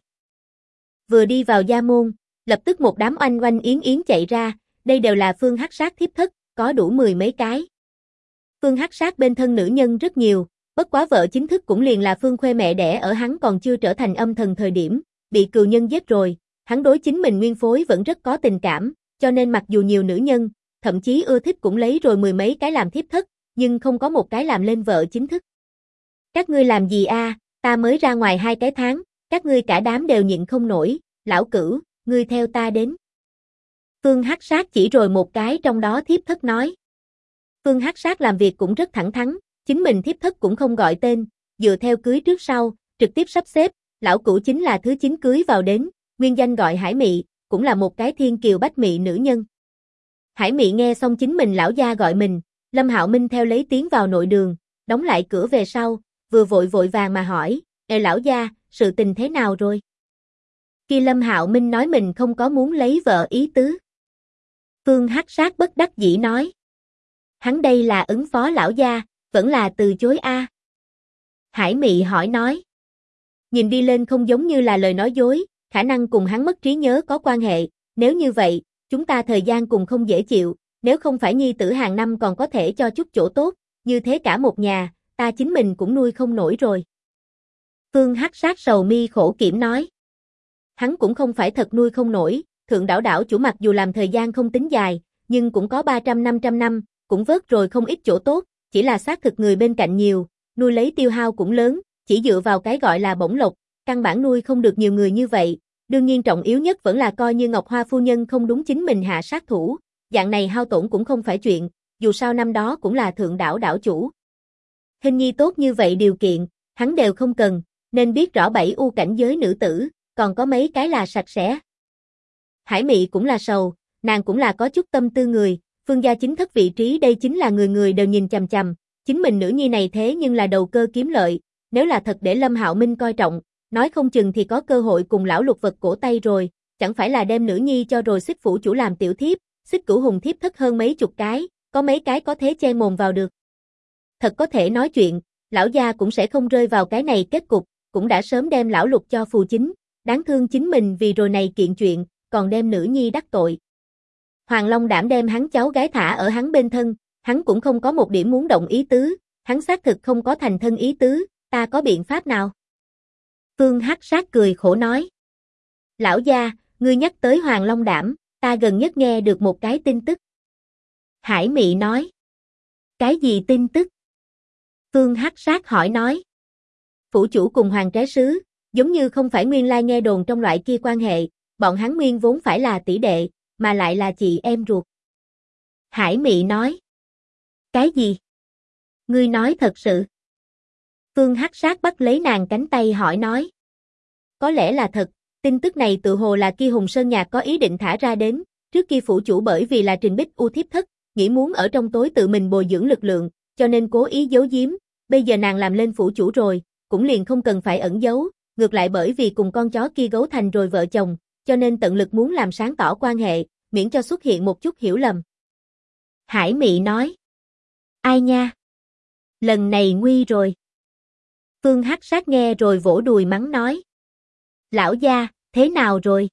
Vừa đi vào gia môn, lập tức một đám oanh oanh yến yến chạy ra, đây đều là Phương Hắc Sát thiếp thất, có đủ 10 mấy cái. Phương Hắc Sát bên thân nữ nhân rất nhiều, bất quá vợ chính thức cũng liền là Phương Khuê mẹ đẻ ở hắn còn chưa trở thành âm thần thời điểm, bị cừu nhân giết rồi, hắn đối chính mình nguyên phối vẫn rất có tình cảm, cho nên mặc dù nhiều nữ nhân, thậm chí ưa thích cũng lấy rồi 10 mấy cái làm thiếp thất, nhưng không có một cái làm lên vợ chính thức. Các ngươi làm gì a? Ta mới ra ngoài 2 cái tháng, các ngươi cả đám đều nhịn không nổi, lão cửu, ngươi theo ta đến. Phương Hắc Sát chỉ rồi một cái trong đó thiếp thất nói. Phương Hắc Sát làm việc cũng rất thẳng thắn, chính mình thiếp thất cũng không gọi tên, dựa theo cưới trước sau, trực tiếp sắp xếp, lão cửu chính là thứ 9 cưới vào đến, nguyên danh gọi Hải Mị, cũng là một cái thiên kiều bách mị nữ nhân. Hải Mị nghe xong chính mình lão gia gọi mình, Lâm Hạo Minh theo lấy tiến vào nội đường, đóng lại cửa về sau, vừa vội vội vàng mà hỏi, lão gia, sự tình thế nào rồi? Khi Lâm Hạo Minh nói mình không có muốn lấy vợ ý tứ. Phương Hắc Sát bất đắc dĩ nói. Hắn đây là ứng phó lão gia, vẫn là từ chối a? Hải Mị hỏi nói. Nhìn đi lên không giống như là lời nói dối, khả năng cùng hắn mất trí nhớ có quan hệ, nếu như vậy, chúng ta thời gian cùng không dễ chịu, nếu không phải nhi tử hàng năm còn có thể cho chút chỗ tốt, như thế cả một nhà, ta chính mình cũng nuôi không nổi rồi. Phương Hắc Sát sầu mi khổ kiểm nói. Hắn cũng không phải thật nuôi không nổi, thượng đảo đảo chủ mặc dù làm thời gian không tính dài, nhưng cũng có 300-500 năm, cũng vớt rồi không ít chỗ tốt, chỉ là xác thực người bên cạnh nhiều, nuôi lấy tiêu hao cũng lớn, chỉ dựa vào cái gọi là bổng lộc, căn bản nuôi không được nhiều người như vậy, đương nhiên trọng yếu nhất vẫn là coi như Ngọc Hoa phu nhân không đúng chính mình hạ sát thủ, dạng này hao tổn cũng không phải chuyện, dù sao năm đó cũng là thượng đảo đảo chủ. Hình nhi tốt như vậy điều kiện, hắn đều không cần, nên biết rõ 7 u cảnh giới nữ tử, còn có mấy cái là sạch sẽ. Hải Mị cũng là sầu, nàng cũng là có chút tâm tư người, Phương gia chính thất vị trí đây chính là người người đều nhìn chằm chằm, chính mình nữ nhi này thế nhưng là đầu cơ kiếm lợi, nếu là thật để Lâm Hạo Minh coi trọng, nói không chừng thì có cơ hội cùng lão lục vật cổ tay rồi, chẳng phải là đem nữ nhi cho rồi xích phủ chủ làm tiểu thiếp, xích cửu hùng thiếp thất hơn mấy chục cái, có mấy cái có thế che mồm vào được. Thật có thể nói chuyện, lão gia cũng sẽ không rơi vào cái này kết cục, cũng đã sớm đem lão lục cho phù chính, đáng thương chính mình vì rồi này kiện chuyện, còn đem nữ nhi đắc tội. Hoàng Long đảm đem hắn cháu gái thả ở hắn bên thân, hắn cũng không có một điểm muốn động ý tứ, hắn xác thực không có thành thân ý tứ, ta có biện pháp nào? Phương Hắc Sát cười khổ nói. Lão gia, ngươi nhắc tới Hoàng Long đảm, ta gần nhất nghe được một cái tin tức. Hải Mị nói. Cái gì tin tức? Phương Hắc Sát hỏi nói. Phủ chủ cùng Hoàng Trái Sứ, giống như không phải nguyên lai nghe đồn trong loại kia quan hệ, bọn hắn nguyên vốn phải là tỷ đệ, mà lại là chị em ruột. Hải Mị nói. Cái gì? Ngươi nói thật sự? Phương Hắc Sát bắt lấy nàng cánh tay hỏi nói. Có lẽ là thật, tin tức này tự hồ là kia Hùng Sơn Nhạc có ý định thả ra đến, trước kia phủ chủ bởi vì là Trình Bích U thiếp thất, nghĩ muốn ở trong tối tự mình bồi dưỡng lực lượng, cho nên cố ý giấu giếm, bây giờ nàng làm lên phủ chủ rồi, cũng liền không cần phải ẩn giấu, ngược lại bởi vì cùng con chó kia gấu thành rồi vợ chồng, cho nên tận lực muốn làm sáng tỏ quan hệ, miễn cho xuất hiện một chút hiểu lầm. Hải Mị nói. Ai nha? Lần này nguy rồi. Phương Hắc Sát nghe rồi vỗ đùi mắng nói. Lão gia, thế nào rồi?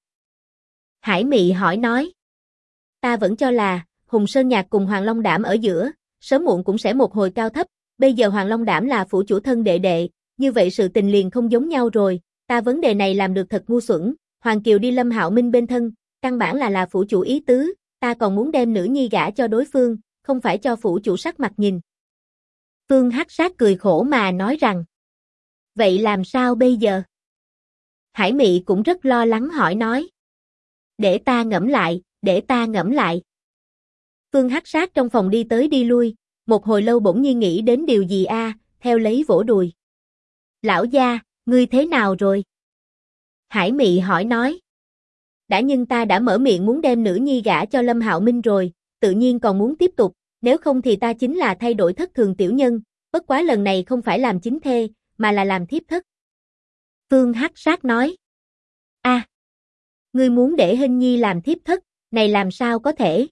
Hải Mị hỏi nói. Ta vẫn cho là, Hùng Sơn Nhạc cùng Hoàng Long Đảm ở giữa, sớm muộn cũng sẽ một hồi cao thấp, bây giờ Hoàng Long Đảm là phủ chủ thân đệ đệ, như vậy sự tình liền không giống nhau rồi, ta vấn đề này làm được thật ngu xuẩn, Hoàng Kiều đi Lâm Hạo Minh bên thân, căn bản là phủ chủ ý tứ, ta còn muốn đem nữ nhi gả cho đối phương, không phải cho phủ chủ sắc mặt nhìn. Phương Hắc Sát cười khổ mà nói rằng. Vậy làm sao bây giờ? Hải Mị cũng rất lo lắng hỏi nói. Để ta ngẫm lại, để ta ngẫm lại. Phương Hắc Sát trong phòng đi tới đi lui, một hồi lâu bỗng nhiên nghĩ đến điều gì theo lấy vỗ đùi. Lão gia, ngươi thế nào rồi? Hải Mị hỏi nói. Đã nhưng ta đã mở miệng muốn đem nữ nhi gả cho Lâm Hạo Minh rồi, tự nhiên còn muốn tiếp tục, nếu không thì ta chính là thay đổi thất thường tiểu nhân, bất quá lần này không phải làm chính thê, mà là làm thiếp thất. Phương Hắc Sát nói. A, ngươi muốn để Hinh Nhi làm thiếp thất, này làm sao có thể?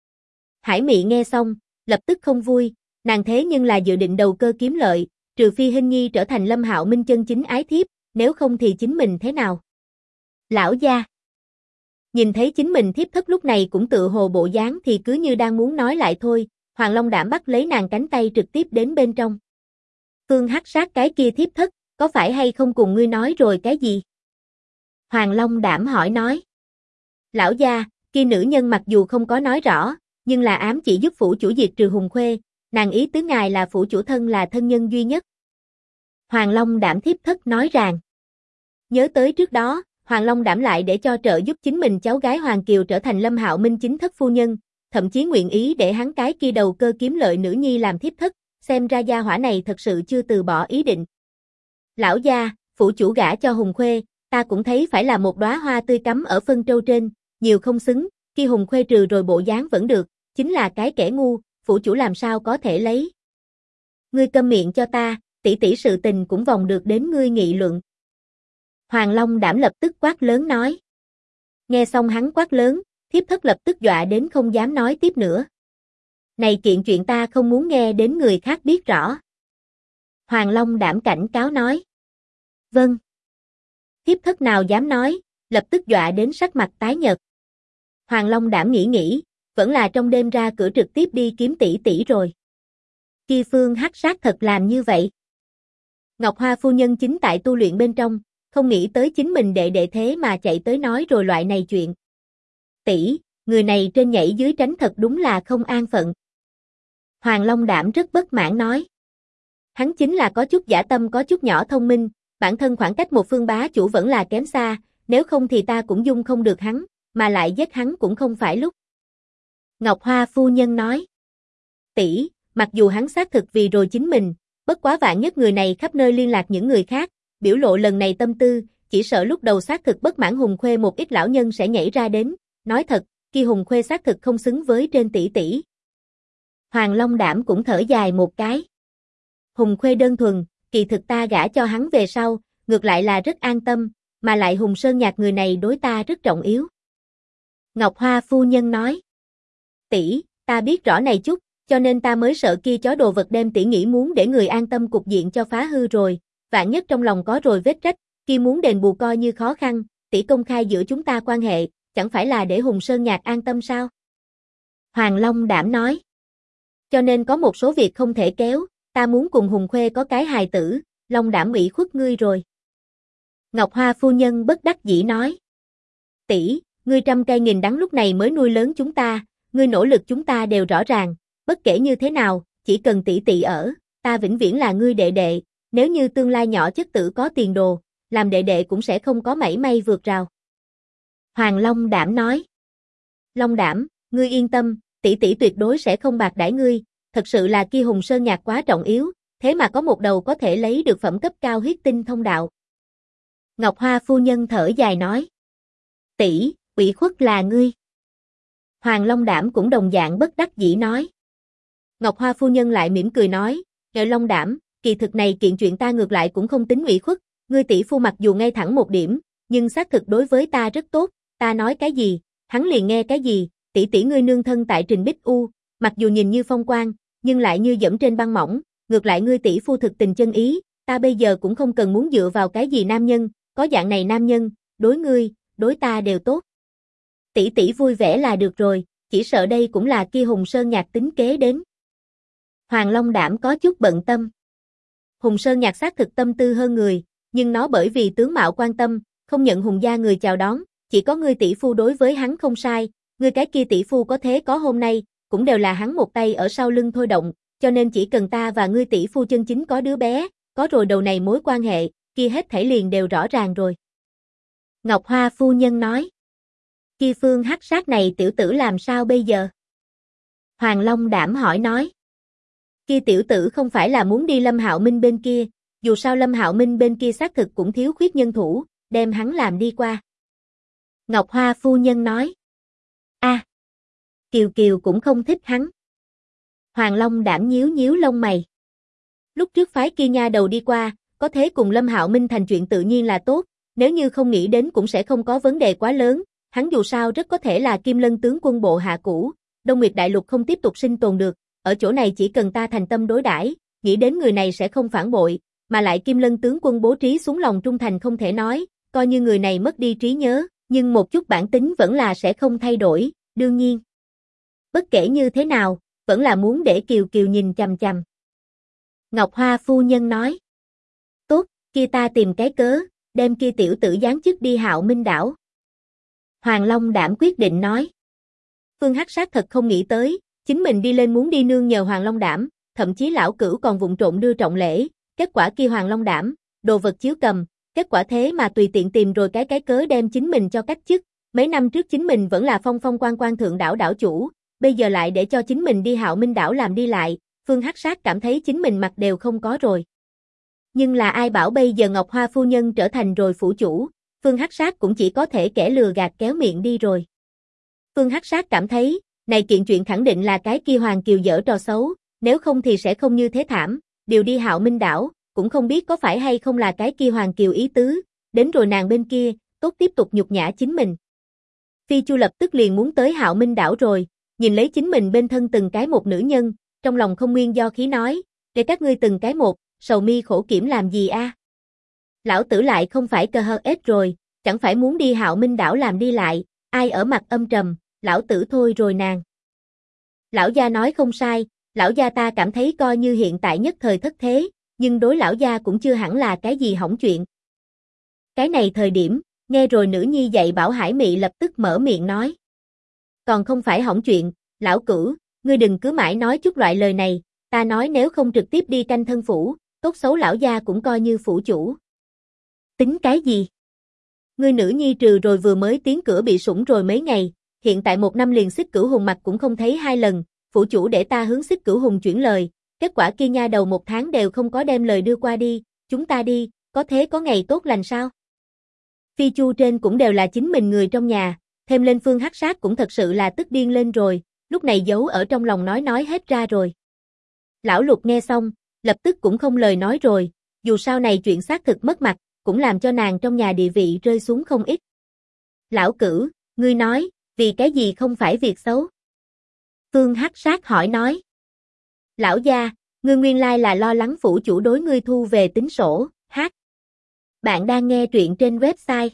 Hải Mị nghe xong, lập tức không vui, nàng thế nhưng là dự định đầu cơ kiếm lợi, trừ phi Hinh Nhi trở thành Lâm Hạo Minh chân chính ái thiếp, nếu không thì chính mình thế nào? Lão gia. Nhìn thấy chính mình thiếp thất lúc này cũng tự hồ bộ dáng thì cứ như đang muốn nói lại thôi, Hoàng Long Đảm bắt lấy nàng cánh tay trực tiếp đến bên trong. Phương Hắc Sát cái kia thiếp thất, có phải hay không cùng ngươi nói rồi cái gì? Hoàng Long Đảm hỏi nói. Lão gia, kia nữ nhân mặc dù không có nói rõ, nhưng là ám chỉ giúp phủ chủ diệt trừ Hùng Khuê, nàng ý tứ ngài là phủ chủ thân là thân nhân duy nhất. Hoàng Long Đảm thiếp thất nói rằng. Nhớ tới trước đó, Hoàng Long Đảm lại để cho trợ giúp chính mình cháu gái Hoàng Kiều trở thành Lâm Hạo Minh chính thất phu nhân, thậm chí nguyện ý để hắn cái kia đầu cơ kiếm lợi nữ nhi làm thiếp thất, xem ra gia hỏa này thật sự chưa từ bỏ ý định. Lão gia, phủ chủ gả cho Hùng Khuê, ta cũng thấy phải là một đóa hoa tươi cắm ở phân trâu trên, nhiều không xứng, kia Hùng Khuê trừ rồi bộ dáng vẫn được, chính là cái kẻ ngu, phủ chủ làm sao có thể lấy. Ngươi câm miệng cho ta, tỷ tỷ sự tình cũng vòng được đến ngươi nghị luận. Hoàng Long Đảm lập tức quát lớn nói. Nghe xong hắn quát lớn, thiếp thất lập tức dọa đến không dám nói tiếp nữa. Này kiện chuyện ta không muốn nghe đến người khác biết rõ. Hoàng Long Đảm cảnh cáo nói. Vâng. Thiếp thất nào dám nói, lập tức dọa đến sắc mặt tái nhợt. Hoàng Long Đảm nghĩ, vẫn là trong đêm ra cửa trực tiếp đi kiếm tỷ tỷ rồi. Kia Phương Hắc Sát thật làm như vậy. Ngọc Hoa phu nhân chính tại tu luyện bên trong, không nghĩ tới chính mình đệ thế mà chạy tới nói rồi loại này chuyện. Tỷ, người này trên nhảy dưới tránh thật đúng là không an phận. Hoàng Long Đảm rất bất mãn nói. Hắn chính là có chút dã tâm có chút nhỏ thông minh, bản thân khoảng cách một phương bá chủ vẫn là kém xa, nếu không thì ta cũng dung không được hắn, mà lại giết hắn cũng không phải lúc. Ngọc Hoa phu nhân nói. Tỷ, mặc dù hắn xác thực vì rồi chính mình, bất quá vạn nhất người này khắp nơi liên lạc những người khác, biểu lộ lần này tâm tư, chỉ sợ lúc đầu xác thực bất mãn Hùng Khuê một ít lão nhân sẽ nhảy ra đến, nói thật, khi Hùng Khuê xác thực không xứng với trên tỷ tỷ. Hoàng Long Đảm cũng thở dài một cái. Hùng Khuê đơn thuần, kỳ thực ta gả cho hắn về sau, ngược lại là rất an tâm, mà lại Hùng Sơn Nhạc người này đối ta rất trọng yếu. Ngọc Hoa phu nhân nói. Tỷ, ta biết rõ này chút, cho nên ta mới sợ kia chó đồ vật đem tỷ nghĩ muốn để người an tâm cục diện cho phá hư rồi, vạn nhất trong lòng có rồi vết rách, kia muốn đền bù coi như khó khăn, tỷ công khai giữa chúng ta quan hệ, chẳng phải là để Hùng Sơn Nhạc an tâm sao? Hoàng Long Đảm nói. Cho nên có một số việc không thể kéo, ta muốn cùng Hùng Khuê có cái hài tử, Long Đảm ủy khuất ngươi rồi. Ngọc Hoa phu nhân bất đắc dĩ nói. Tỷ, ngươi trăm cây nghìn đắng lúc này mới nuôi lớn chúng ta, ngươi nỗ lực chúng ta đều rõ ràng, bất kể như thế nào, chỉ cần tỷ tỷ ở, ta vĩnh viễn là ngươi đệ đệ, nếu như tương lai nhỏ chất tử có tiền đồ, làm đệ đệ cũng sẽ không có mảy may vượt rào. Hoàng Long Đảm nói. Long Đảm, ngươi yên tâm, tỷ tỷ tuyệt đối sẽ không bạc đãi ngươi, thật sự là kia Hùng Sơn Nhạc quá trọng yếu, thế mà có một đầu có thể lấy được phẩm cấp cao huyết tinh thông đạo. Ngọc Hoa phu nhân thở dài nói. Tỷ, ủy khuất là ngươi. Hoàng Long Đảm cũng đồng dạng bất đắc dĩ nói. Ngọc Hoa phu nhân lại mỉm cười nói, Ngợi Long Đảm, kỳ thực này kiện chuyện ta ngược lại cũng không tính ủy khuất, ngươi tỷ phu mặc dù ngay thẳng một điểm, nhưng xác thực đối với ta rất tốt, ta nói cái gì, hắn liền nghe cái gì, tỷ tỷ ngươi nương thân tại Trình Bích U, mặc dù nhìn như phong quang, nhưng lại như dẫm trên băng mỏng, ngược lại ngươi tỷ phu thực tình chân ý, ta bây giờ cũng không cần muốn dựa vào cái gì nam nhân, có dạng này nam nhân, đối ngươi, đối ta đều tốt. Tỷ tỷ vui vẻ là được rồi, chỉ sợ đây cũng là kia Hùng Sơn Nhạc tính kế đến. Hoàng Long Đảm có chút bận tâm. Hùng Sơn Nhạc xác thực tâm tư hơn người, nhưng nó bởi vì tướng mạo quan tâm, không nhận Hùng gia người chào đón, chỉ có ngươi tỷ phu đối với hắn không sai, ngươi cái kia tỷ phu có thế có hôm nay, cũng đều là hắn một tay ở sau lưng thôi động, cho nên chỉ cần ta và ngươi tỷ phu chân chính có đứa bé, có rồi đầu này mối quan hệ, kia hết thảy liền đều rõ ràng rồi. Ngọc Hoa phu nhân nói. Kia Phương Hắc Sát này tiểu tử làm sao bây giờ? Hoàng Long Đảm hỏi nói. Kia tiểu tử không phải là muốn đi Lâm Hạo Minh bên kia, dù sao Lâm Hạo Minh bên kia xác thực cũng thiếu khuyết nhân thủ, đem hắn làm đi qua. Ngọc Hoa phu nhân nói. Kiều Kiều cũng không thích hắn. Hoàng Long Đảm nhíu nhíu lông mày. Lúc trước phái kia nha đầu đi qua, có thế cùng Lâm Hạo Minh thành chuyện tự nhiên là tốt, nếu như không nghĩ đến cũng sẽ không có vấn đề quá lớn, hắn dù sao rất có thể là Kim Lân tướng quân bộ hạ cũ, Đông Nguyệt Đại Lục không tiếp tục sinh tồn được, ở chỗ này chỉ cần ta thành tâm đối đãi, nghĩ đến người này sẽ không phản bội, mà lại Kim Lân tướng quân bố trí xuống lòng trung thành không thể nói, coi như người này mất đi trí nhớ, nhưng một chút bản tính vẫn là sẽ không thay đổi, đương nhiên. Bất kể như thế nào, vẫn là muốn để Kiều Kiều nhìn chằm chằm. Ngọc Hoa phu nhân nói. Tốt, kia ta tìm cái cớ, đem kia tiểu tử giáng chức đi Hạo Minh đảo. Hoàng Long Đảm quyết định nói. Phương Hắc Sát thật không nghĩ tới, chính mình đi lên muốn đi nương nhờ Hoàng Long Đảm, thậm chí lão cửu còn vụng trộn đưa trọng lễ, kết quả kia Hoàng Long Đảm, đồ vật chiếu cầm, kết quả thế mà tùy tiện tìm rồi cái cớ đem chính mình cho cách chức, mấy năm trước chính mình vẫn là phong phong quan thượng đảo đảo chủ, bây giờ lại để cho chính mình đi Hạo Minh đảo làm đi lại, Phương Hắc Sát cảm thấy chính mình mặt đều không có rồi. Nhưng là ai bảo bây giờ Ngọc Hoa phu nhân trở thành rồi phủ chủ, Phương Hắc Sát cũng chỉ có thể kẻ lừa gạt kéo miệng đi rồi. Phương Hắc Sát cảm thấy, này kiện chuyện khẳng định là cái kia Hoàng Kiều dở trò xấu, nếu không thì sẽ không như thế thảm, điều đi Hạo Minh đảo, cũng không biết có phải hay không là cái kia Hoàng Kiều ý tứ, đến rồi nàng bên kia, tốt tiếp tục nhục nhã chính mình. Phi Chu lập tức liền muốn tới Hạo Minh đảo rồi, nhìn lấy chính mình bên thân từng cái một nữ nhân, trong lòng không nguyên do khí nói, để các ngươi từng cái một, sầu mi khổ kiểm làm gì a? Lão tử lại không phải cờ hờ ết rồi, chẳng phải muốn đi Hạo Minh đảo làm đi lại, ai ở mặt âm trầm, lão tử thôi rồi nàng. Lão gia nói không sai, lão gia ta cảm thấy coi như hiện tại nhất thời thất thế, nhưng đối lão gia cũng chưa hẳn là cái gì hỏng chuyện. Cái này thời điểm, nghe rồi nữ nhi dạy bảo Hải Mị lập tức mở miệng nói. Còn không phải hỏng chuyện, lão cửu, ngươi đừng cứ mãi nói chút loại lời này, ta nói nếu không trực tiếp đi canh thân phủ, tốt xấu lão gia cũng coi như phủ chủ. Tính cái gì? Ngươi nữ nhi trừ rồi vừa mới tiến cửa bị sủng rồi mấy ngày, hiện tại một năm liền Xích Cửu Hùng mặt cũng không thấy hai lần, phủ chủ để ta hướng Xích Cửu Hùng chuyển lời, kết quả kia nha đầu một tháng đều không có đem lời đưa qua đi, chúng ta đi, có thế có ngày tốt lành sao? Phi Chu trên cũng đều là chính mình người trong nhà, thêm lên Phương Hắc Sát cũng thật sự là tức điên lên rồi, lúc này giấu ở trong lòng nói hết ra rồi. Lão Lục nghe xong, lập tức cũng không lời nói rồi, dù sao này chuyện xác thực mất mặt, cũng làm cho nàng trong nhà địa vị rơi xuống không ít. Lão Cửu, ngươi nói, vì cái gì không phải việc xấu? Phương Hắc Sát hỏi nói. Lão gia, ngươi nguyên lai là lo lắng phủ chủ đối ngươi thu về tính sổ, hát. Bạn đang nghe truyện trên website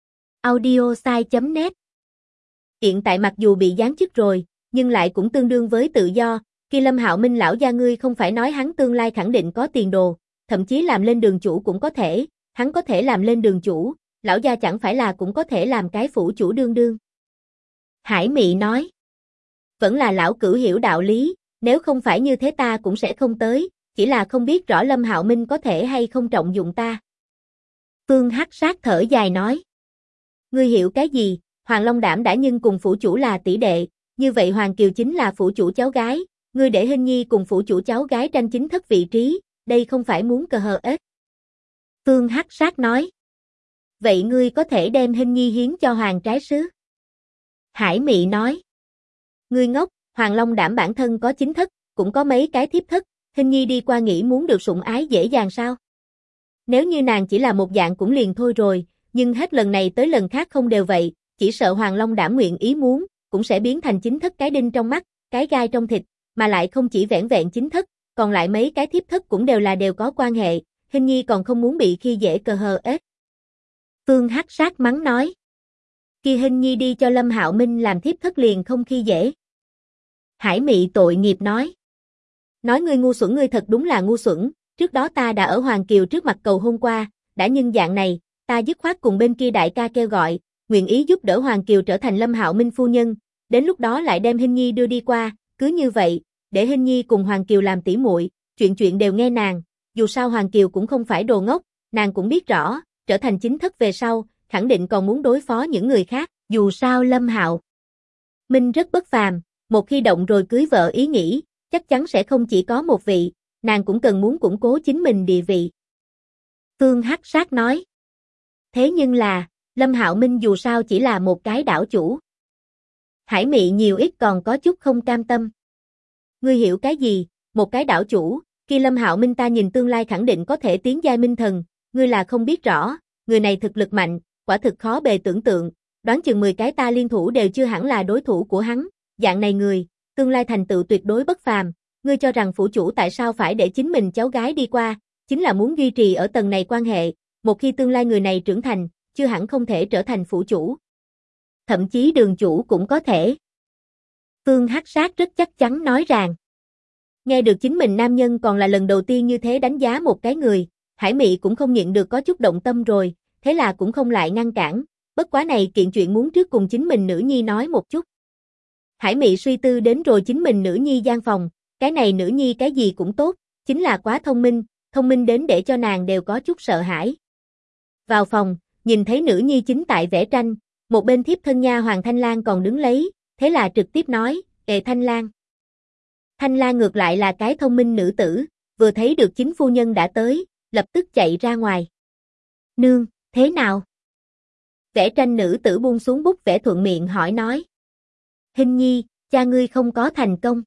audiosai.net. Hiện tại mặc dù bị giáng chức rồi, nhưng lại cũng tương đương với tự do, kia Lâm Hạo Minh lão gia ngươi không phải nói hắn tương lai khẳng định có tiền đồ, thậm chí làm lên đường chủ cũng có thể, hắn có thể làm lên đường chủ, lão gia chẳng phải là cũng có thể làm cái phủ chủ đương đương. Hải Mị nói. Vẫn là lão Cửu hiểu đạo lý, nếu không phải như thế ta cũng sẽ không tới, chỉ là không biết rõ Lâm Hạo Minh có thể hay không trọng dụng ta. Phương Hắc Sát thở dài nói. Ngươi hiểu cái gì, Hoàng Long Đảm đã nhưng cùng phủ chủ là tỷ đệ, như vậy Hoàng Kiều chính là phủ chủ cháu gái, ngươi để Hinh Nhi cùng phủ chủ cháu gái tranh chính thất vị trí, đây không phải muốn cờ hờ ết. Phương Hắc Sát nói. Vậy ngươi có thể đem Hinh Nhi hiến cho Hoàng Trái Sứ. Hải Mị nói. Ngươi ngốc, Hoàng Long Đảm bản thân có chính thất, cũng có mấy cái thiếp thất, Hinh Nhi đi qua nghĩ muốn được sủng ái dễ dàng sao? Nếu như nàng chỉ là một dạng cũng liền thôi rồi, nhưng hết lần này tới lần khác không đều vậy, chỉ sợ Hoàng Long Đảm nguyện ý muốn, cũng sẽ biến thành chính thất cái đinh trong mắt, cái gai trong thịt, mà lại không chỉ vẻn vẹn chính thất, còn lại mấy cái thiếp thất cũng đều có quan hệ, Hinh Nhi còn không muốn bị khi dễ cờ hờ ết. Phương Hắc Sát mắng nói. Kia Hinh Nhi đi cho Lâm Hạo Minh làm thiếp thất liền không khi dễ. Hải Mị tội nghiệp nói. Nói ngươi ngu xuẩn ngươi thật đúng là ngu xuẩn, trước đó ta đã ở Hoàng Kiều trước mặt cầu hôn qua, đã nhưng dạng này, ta dứt khoát cùng bên kia đại ca kêu gọi, nguyện ý giúp đỡ Hoàng Kiều trở thành Lâm Hạo Minh phu nhân, đến lúc đó lại đem Hinh Nhi đưa đi qua, cứ như vậy, để Hinh Nhi cùng Hoàng Kiều làm tỉ muội, chuyện đều nghe nàng, dù sao Hoàng Kiều cũng không phải đồ ngốc, nàng cũng biết rõ, trở thành chính thất về sau, khẳng định còn muốn đối phó những người khác, dù sao Lâm Hạo Minh rất bất phàm, một khi động rồi cưới vợ ý nghĩ, chắc chắn sẽ không chỉ có một vị, nàng cũng cần muốn củng cố chính mình địa vị. Phương Hắc Sát nói. Thế nhưng là, Lâm Hạo Minh dù sao chỉ là một cái đảo chủ. Hải Mị nhiều ít còn có chút không cam tâm. Ngươi hiểu cái gì, một cái đảo chủ, Khi Lâm Hạo Minh ta nhìn tương lai khẳng định có thể tiến giai minh thần, ngươi là không biết rõ, người này thực lực mạnh, quả thực khó bề tưởng tượng, đoán chừng 10 cái ta liên thủ đều chưa hẳn là đối thủ của hắn, dạng này người, tương lai thành tựu tuyệt đối bất phàm, ngươi cho rằng phủ chủ tại sao phải để chính mình cháu gái đi qua, chính là muốn duy trì ở tầng này quan hệ, một khi tương lai người này trưởng thành, chưa hẳn không thể trở thành phủ chủ. Thậm chí đường chủ cũng có thể. Phương Hắc Sát rất chắc chắn nói rằng. Nghe được chính mình nam nhân còn là lần đầu tiên như thế đánh giá một cái người, Hải Mị cũng không nhịn được có chút động tâm rồi, thế là cũng không lại ngăn cản, bất quá này kiện chuyện muốn trước cùng chính mình nữ nhi nói một chút. Hải Mị suy tư đến rồi chính mình nữ nhi gian phòng, cái này nữ nhi cái gì cũng tốt, chính là quá thông minh đến để cho nàng đều có chút sợ hãi. Vào phòng, nhìn thấy nữ nhi chính tại vẽ tranh, một bên thiếp thân nha Hoàng Thanh Lan còn đứng lấy, thế là trực tiếp nói, Thanh Lan. Thanh Lan ngược lại là cái thông minh nữ tử, vừa thấy được chính phu nhân đã tới, lập tức chạy ra ngoài. Nương, thế nào? Vẽ tranh nữ tử buông xuống bút vẽ thuận miệng hỏi nói. Hình nhi, cha ngươi không có thành công.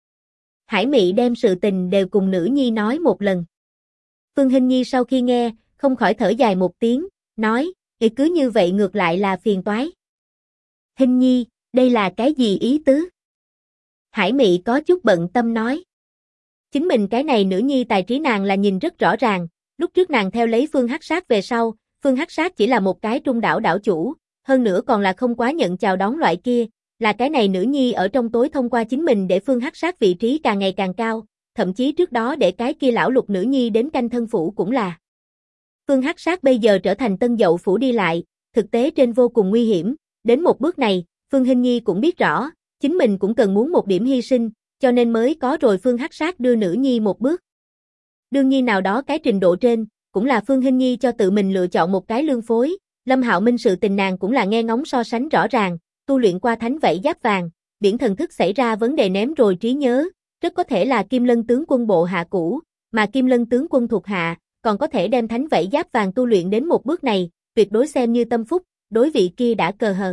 Hải Mị đem sự tình đều cùng nữ nhi nói một lần. Phương Hình nhi sau khi nghe, không khỏi thở dài một tiếng, nói, cứ như vậy ngược lại là phiền toái. Hình nhi, đây là cái gì ý tứ? Hải Mị có chút bận tâm nói. Chính mình cái này nữ nhi tài trí nàng là nhìn rất rõ ràng, lúc trước nàng theo lấy Phương Hắc Sát về sau, Phương Hắc Sát chỉ là một cái trung đảo đảo chủ, hơn nữa còn là không quá nhận chào đón loại kia, là cái này nữ nhi ở trong tối thông qua chính mình để Phương Hắc Sát vị trí càng ngày càng cao, thậm chí trước đó để cái kia lão lục nữ nhi đến canh thân phủ cũng là. Phương Hắc Sát bây giờ trở thành tân dậu phủ đi lại, thực tế trên vô cùng nguy hiểm, đến một bước này, Phương Hình nhi cũng biết rõ, chính mình cũng cần muốn một điểm hy sinh, cho nên mới có rồi Phương Hắc Sát đưa nữ nhi một bước. Đương nhiên nào đó cái trình độ trên, cũng là Phương Hình nhi cho tự mình lựa chọn một cái lương phối, Lâm Hạo Minh sự tình nàng cũng là nghe ngóng so sánh rõ ràng, tu luyện qua thánh vảy giáp vàng, biển thần thức xảy ra vấn đề ném rồi trí nhớ, rất có thể là Kim Lân tướng quân bộ hạ cũ, mà Kim Lân tướng quân thuộc hạ, còn có thể đem thánh vảy giáp vàng tu luyện đến một bước này, tuyệt đối xem như tâm phúc, đối vị kia đã cờ hờ.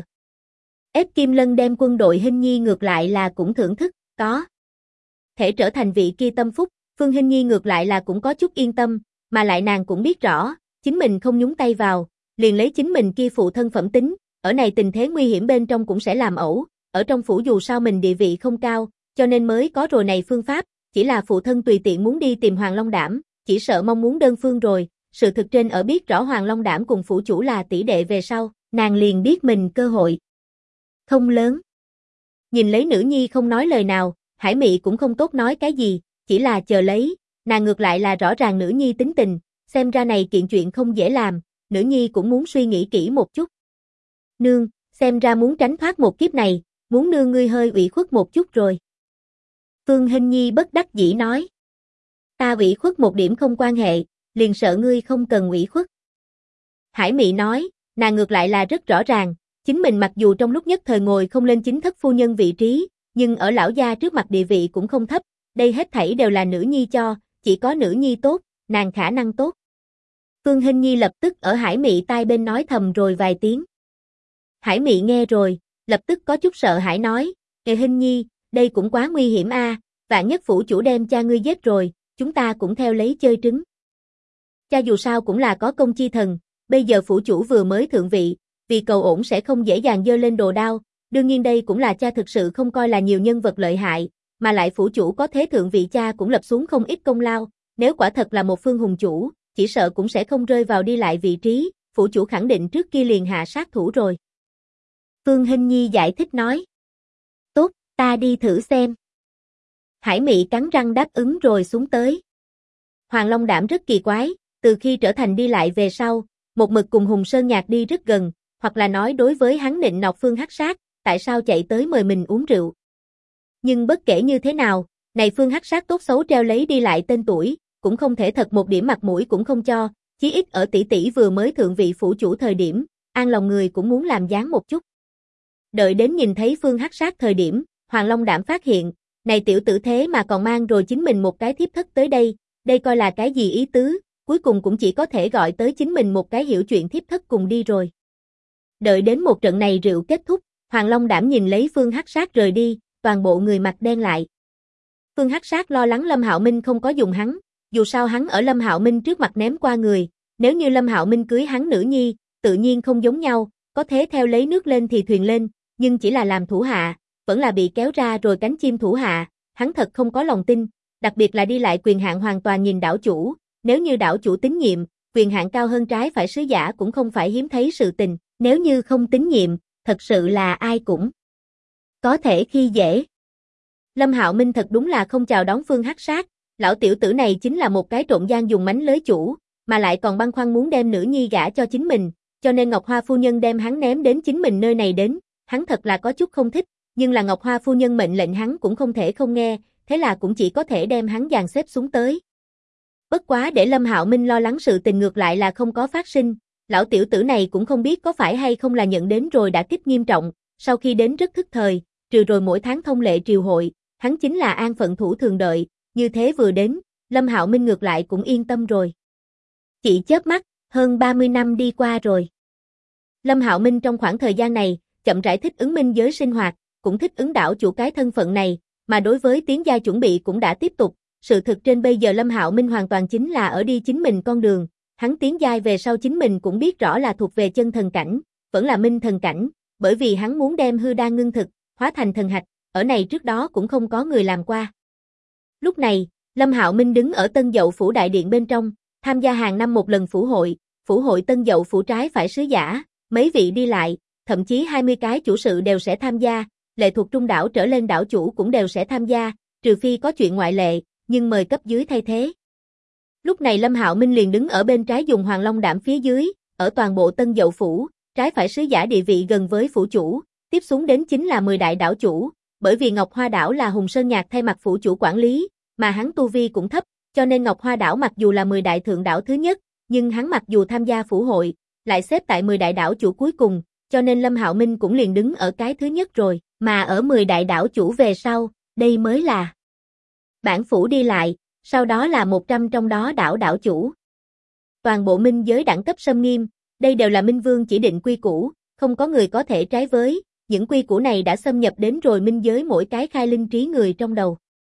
Ép Kim Lân đem quân đội Hình nhi ngược lại là cũng thưởng thức, có thể trở thành vị kia tâm phúc, Phương Hình nhi ngược lại là cũng có chút yên tâm, mà lại nàng cũng biết rõ, chính mình không nhúng tay vào, liền lấy chính mình kia phụ thân phẩm tính, ở này tình thế nguy hiểm bên trong cũng sẽ làm ẩu, ở trong phủ dù sao mình địa vị không cao, cho nên mới có rồi này phương pháp, chỉ là phụ thân tùy tiện muốn đi tìm Hoàng Long Đảm, chỉ sợ mong muốn đơn phương rồi, sự thực trên ở biết rõ Hoàng Long Đảm cùng phủ chủ là tỷ đệ về sau, nàng liền biết mình cơ hội không lớn. Nhìn lấy nữ nhi không nói lời nào, Hải Mị cũng không tốt nói cái gì, chỉ là chờ lấy, nàng ngược lại là rõ ràng nữ nhi tính tình, xem ra này kiện chuyện không dễ làm, nữ nhi cũng muốn suy nghĩ kỹ một chút. Nương, xem ra muốn tránh thoát một kiếp này, muốn nương ngươi hơi ủy khuất một chút rồi. Phương Hình nhi bất đắc dĩ nói. Ta ủy khuất một điểm không quan hệ, liền sợ ngươi không cần ủy khuất. Hải Mị nói, nàng ngược lại là rất rõ ràng, chính mình mặc dù trong lúc nhất thời ngồi không lên chính thất phu nhân vị trí, nhưng ở lão gia trước mặt địa vị cũng không thấp, đây hết thảy đều là nữ nhi cho, chỉ có nữ nhi tốt, nàng khả năng tốt. Phương Hình nhi lập tức ở Hải Mị tai bên nói thầm rồi vài tiếng. Hải Mị nghe rồi, lập tức có chút sợ hãi nói, Hình nhi, đây cũng quá nguy hiểm a, vạn nhất phủ chủ đem cha ngươi giết rồi, chúng ta cũng theo lấy chơi trứng. Cha dù sao cũng là có công chi thần, bây giờ phủ chủ vừa mới thượng vị, vì cầu ổn sẽ không dễ dàng giơ lên đồ đao, đương nhiên đây cũng là cha thực sự không coi là nhiều nhân vật lợi hại, mà lại phủ chủ có thế thượng vị cha cũng lập xuống không ít công lao, nếu quả thật là một phương hùng chủ, chỉ sợ cũng sẽ không rơi vào đi lại vị trí, phủ chủ khẳng định trước kia liền hạ sát thủ rồi. Phương Hình nhi giải thích nói. Tốt, ta đi thử xem. Hải Mị cắn răng đáp ứng rồi xuống tới. Hoàng Long Đảm rất kỳ quái, từ khi trở thành đi lại về sau, một mực cùng Hùng Sơn Nhạc đi rất gần, hoặc là nói đối với hắn nịnh nọt Phương Hắc Sát, tại sao chạy tới mời mình uống rượu. Nhưng bất kể như thế nào, này Phương Hắc Sát tốt xấu treo lấy đi lại tên tuổi, cũng không thể thật một điểm mặt mũi cũng không cho, chí ít ở tỷ tỷ vừa mới thượng vị phủ chủ thời điểm, an lòng người cũng muốn làm dáng một chút. Đợi đến nhìn thấy Phương Hắc Sát thời điểm, Hoàng Long Đảm phát hiện, này tiểu tử thế mà còn mang rồi chính mình một cái thiếp thất tới đây coi là cái gì ý tứ, cuối cùng cũng chỉ có thể gọi tới chính mình một cái hiểu chuyện thiếp thất cùng đi rồi. Đợi đến một trận này rượu kết thúc, Hoàng Long Đảm nhìn lấy Phương Hắc Sát rời đi, toàn bộ người mặt đen lại. Phương Hắc Sát lo lắng Lâm Hạo Minh không có dùng hắn, dù sao hắn ở Lâm Hạo Minh trước mặt ném qua người, nếu như Lâm Hạo Minh cưới hắn nữ nhi, tự nhiên không giống nhau, có thế theo lấy nước lên thì thuyền lên, nhưng chỉ là làm thủ hạ, vẫn là bị kéo ra rồi cánh chim thủ hạ, hắn thật không có lòng tin, đặc biệt là đi lại quyền hạn hoàn toàn nhìn đảo chủ, nếu như đảo chủ tín nhiệm, quyền hạn cao hơn trái phải sứ giả cũng không phải hiếm thấy sự tình, nếu như không tín nhiệm, thật sự là ai cũng có thể khi dễ. Lâm Hạo Minh thật đúng là không chào đón Phương Hắc Sát, lão tiểu tử này chính là một cái trộm gian dùng mánh lới chủ, mà lại còn băn khoăn muốn đem nữ nhi gả cho chính mình, cho nên Ngọc Hoa phu nhân đem hắn ném đến chính mình nơi này đến, hắn thật là có chút không thích, nhưng là Ngọc Hoa phu nhân mệnh lệnh hắn cũng không thể không nghe, thế là cũng chỉ có thể đem hắn dàn xếp xuống tới. Bất quá để Lâm Hạo Minh lo lắng sự tình ngược lại là không có phát sinh, lão tiểu tử này cũng không biết có phải hay không là nhận đến rồi đã kích nghiêm trọng, sau khi đến rất thức thời, trừ rồi mỗi tháng thông lệ triều hội, hắn chính là an phận thủ thường đợi, như thế vừa đến, Lâm Hạo Minh ngược lại cũng yên tâm rồi. Chỉ chớp mắt, hơn 30 năm đi qua rồi. Lâm Hạo Minh trong khoảng thời gian này, chậm rãi thích ứng minh giới sinh hoạt, cũng thích ứng đảo chủ cái thân phận này, mà đối với tiến giai chuẩn bị cũng đã tiếp tục, sự thực trên bây giờ Lâm Hạo Minh hoàn toàn chính là ở đi chính mình con đường, hắn tiến giai về sau chính mình cũng biết rõ là thuộc về chân thần cảnh, vẫn là minh thần cảnh, bởi vì hắn muốn đem hư đan ngưng thực, hóa thành thần hạch, ở này trước đó cũng không có người làm qua. Lúc này, Lâm Hạo Minh đứng ở Tân Dậu Phủ đại điện bên trong, tham gia hàng năm một lần phủ hội Tân Dậu Phủ trái phải sứ giả, mấy vị đi lại, thậm chí 20 cái chủ sự đều sẽ tham gia, lệ thuộc trung đảo trở lên đảo chủ cũng đều sẽ tham gia, trừ phi có chuyện ngoại lệ, nhưng mời cấp dưới thay thế. Lúc này Lâm Hạo Minh liền đứng ở bên trái dùng Hoàng Long Đảm phía dưới, ở toàn bộ Tân Dậu Phủ, trái phải sứ giả địa vị gần với phủ chủ, tiếp xuống đến chính là 10 đại đảo chủ, bởi vì Ngọc Hoa đảo là Hùng Sơn Nhạc thay mặt phủ chủ quản lý, mà hắn tu vi cũng thấp, cho nên Ngọc Hoa đảo mặc dù là 10 đại thượng đảo thứ nhất, nhưng hắn mặc dù tham gia phủ hội, lại xếp tại 10 đại đảo chủ cuối cùng, cho nên Lâm Hạo Minh cũng liền đứng ở cái thứ nhất rồi, mà ở 10 đại đảo chủ về sau, đây mới là bản phủ đi lại, sau đó là 100 trong đó đảo chủ. Toàn bộ minh giới đẳng cấp xâm nghiêm, đây đều là Minh Vương chỉ định quy củ, không có người có thể trái với, những quy củ này đã xâm nhập đến rồi minh giới mỗi cái khai linh trí người trong đầu.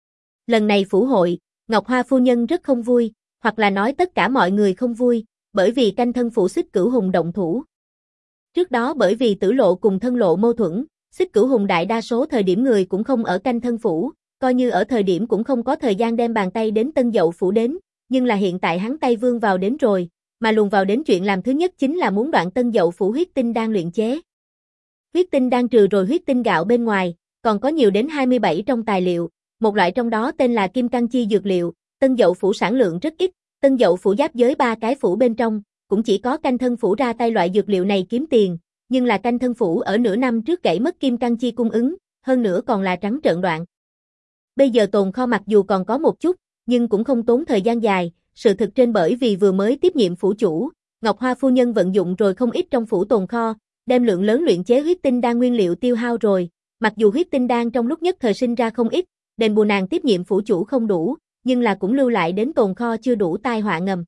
Lần này phủ hội, Ngọc Hoa phu nhân rất không vui, hoặc là nói tất cả mọi người không vui, bởi vì canh thân phủ Xích Cửu Hùng động thủ. Trước đó bởi vì tử lộ cùng thân lộ mâu thuẫn, Xích Cửu Hùng đại đa số thời điểm người cũng không ở canh thân phủ, coi như ở thời điểm cũng không có thời gian đem bàn tay đến Tân Dậu Phủ đến, nhưng là hiện tại hắn tay vương vào đến rồi, mà luồn vào đến chuyện làm thứ nhất chính là muốn đoạn Tân Dậu Phủ huyết tinh đan luyện chế. Huyết tinh đan trừ rồi huyết tinh gạo bên ngoài, còn có nhiều đến 27 trong tài liệu, một loại trong đó tên là Kim Cang Chi dược liệu, Tân Dậu Phủ sản lượng rất ít, Tân Dậu Phủ giáp giới 3 cái phủ bên trong, cũng chỉ có canh thân phủ ra tay loại dược liệu này kiếm tiền, nhưng là canh thân phủ ở nửa năm trước gãy mất Kim Cang Chi cung ứng, hơn nữa còn là trắng trợn đoạn. Bây giờ tồn kho mặc dù còn có một chút, nhưng cũng không tốn thời gian dài, sự thực trên bởi vì vừa mới tiếp nhiệm phủ chủ, Ngọc Hoa phu nhân vận dụng rồi không ít trong phủ tồn kho, đem lượng lớn luyện chế huyết tinh đan nguyên liệu tiêu hao rồi, mặc dù huyết tinh đan trong lúc nhất thời sinh ra không ít, đền bù nàng tiếp nhiệm phủ chủ không đủ, nhưng là cũng lưu lại đến tồn kho chưa đủ tai họa ngầm.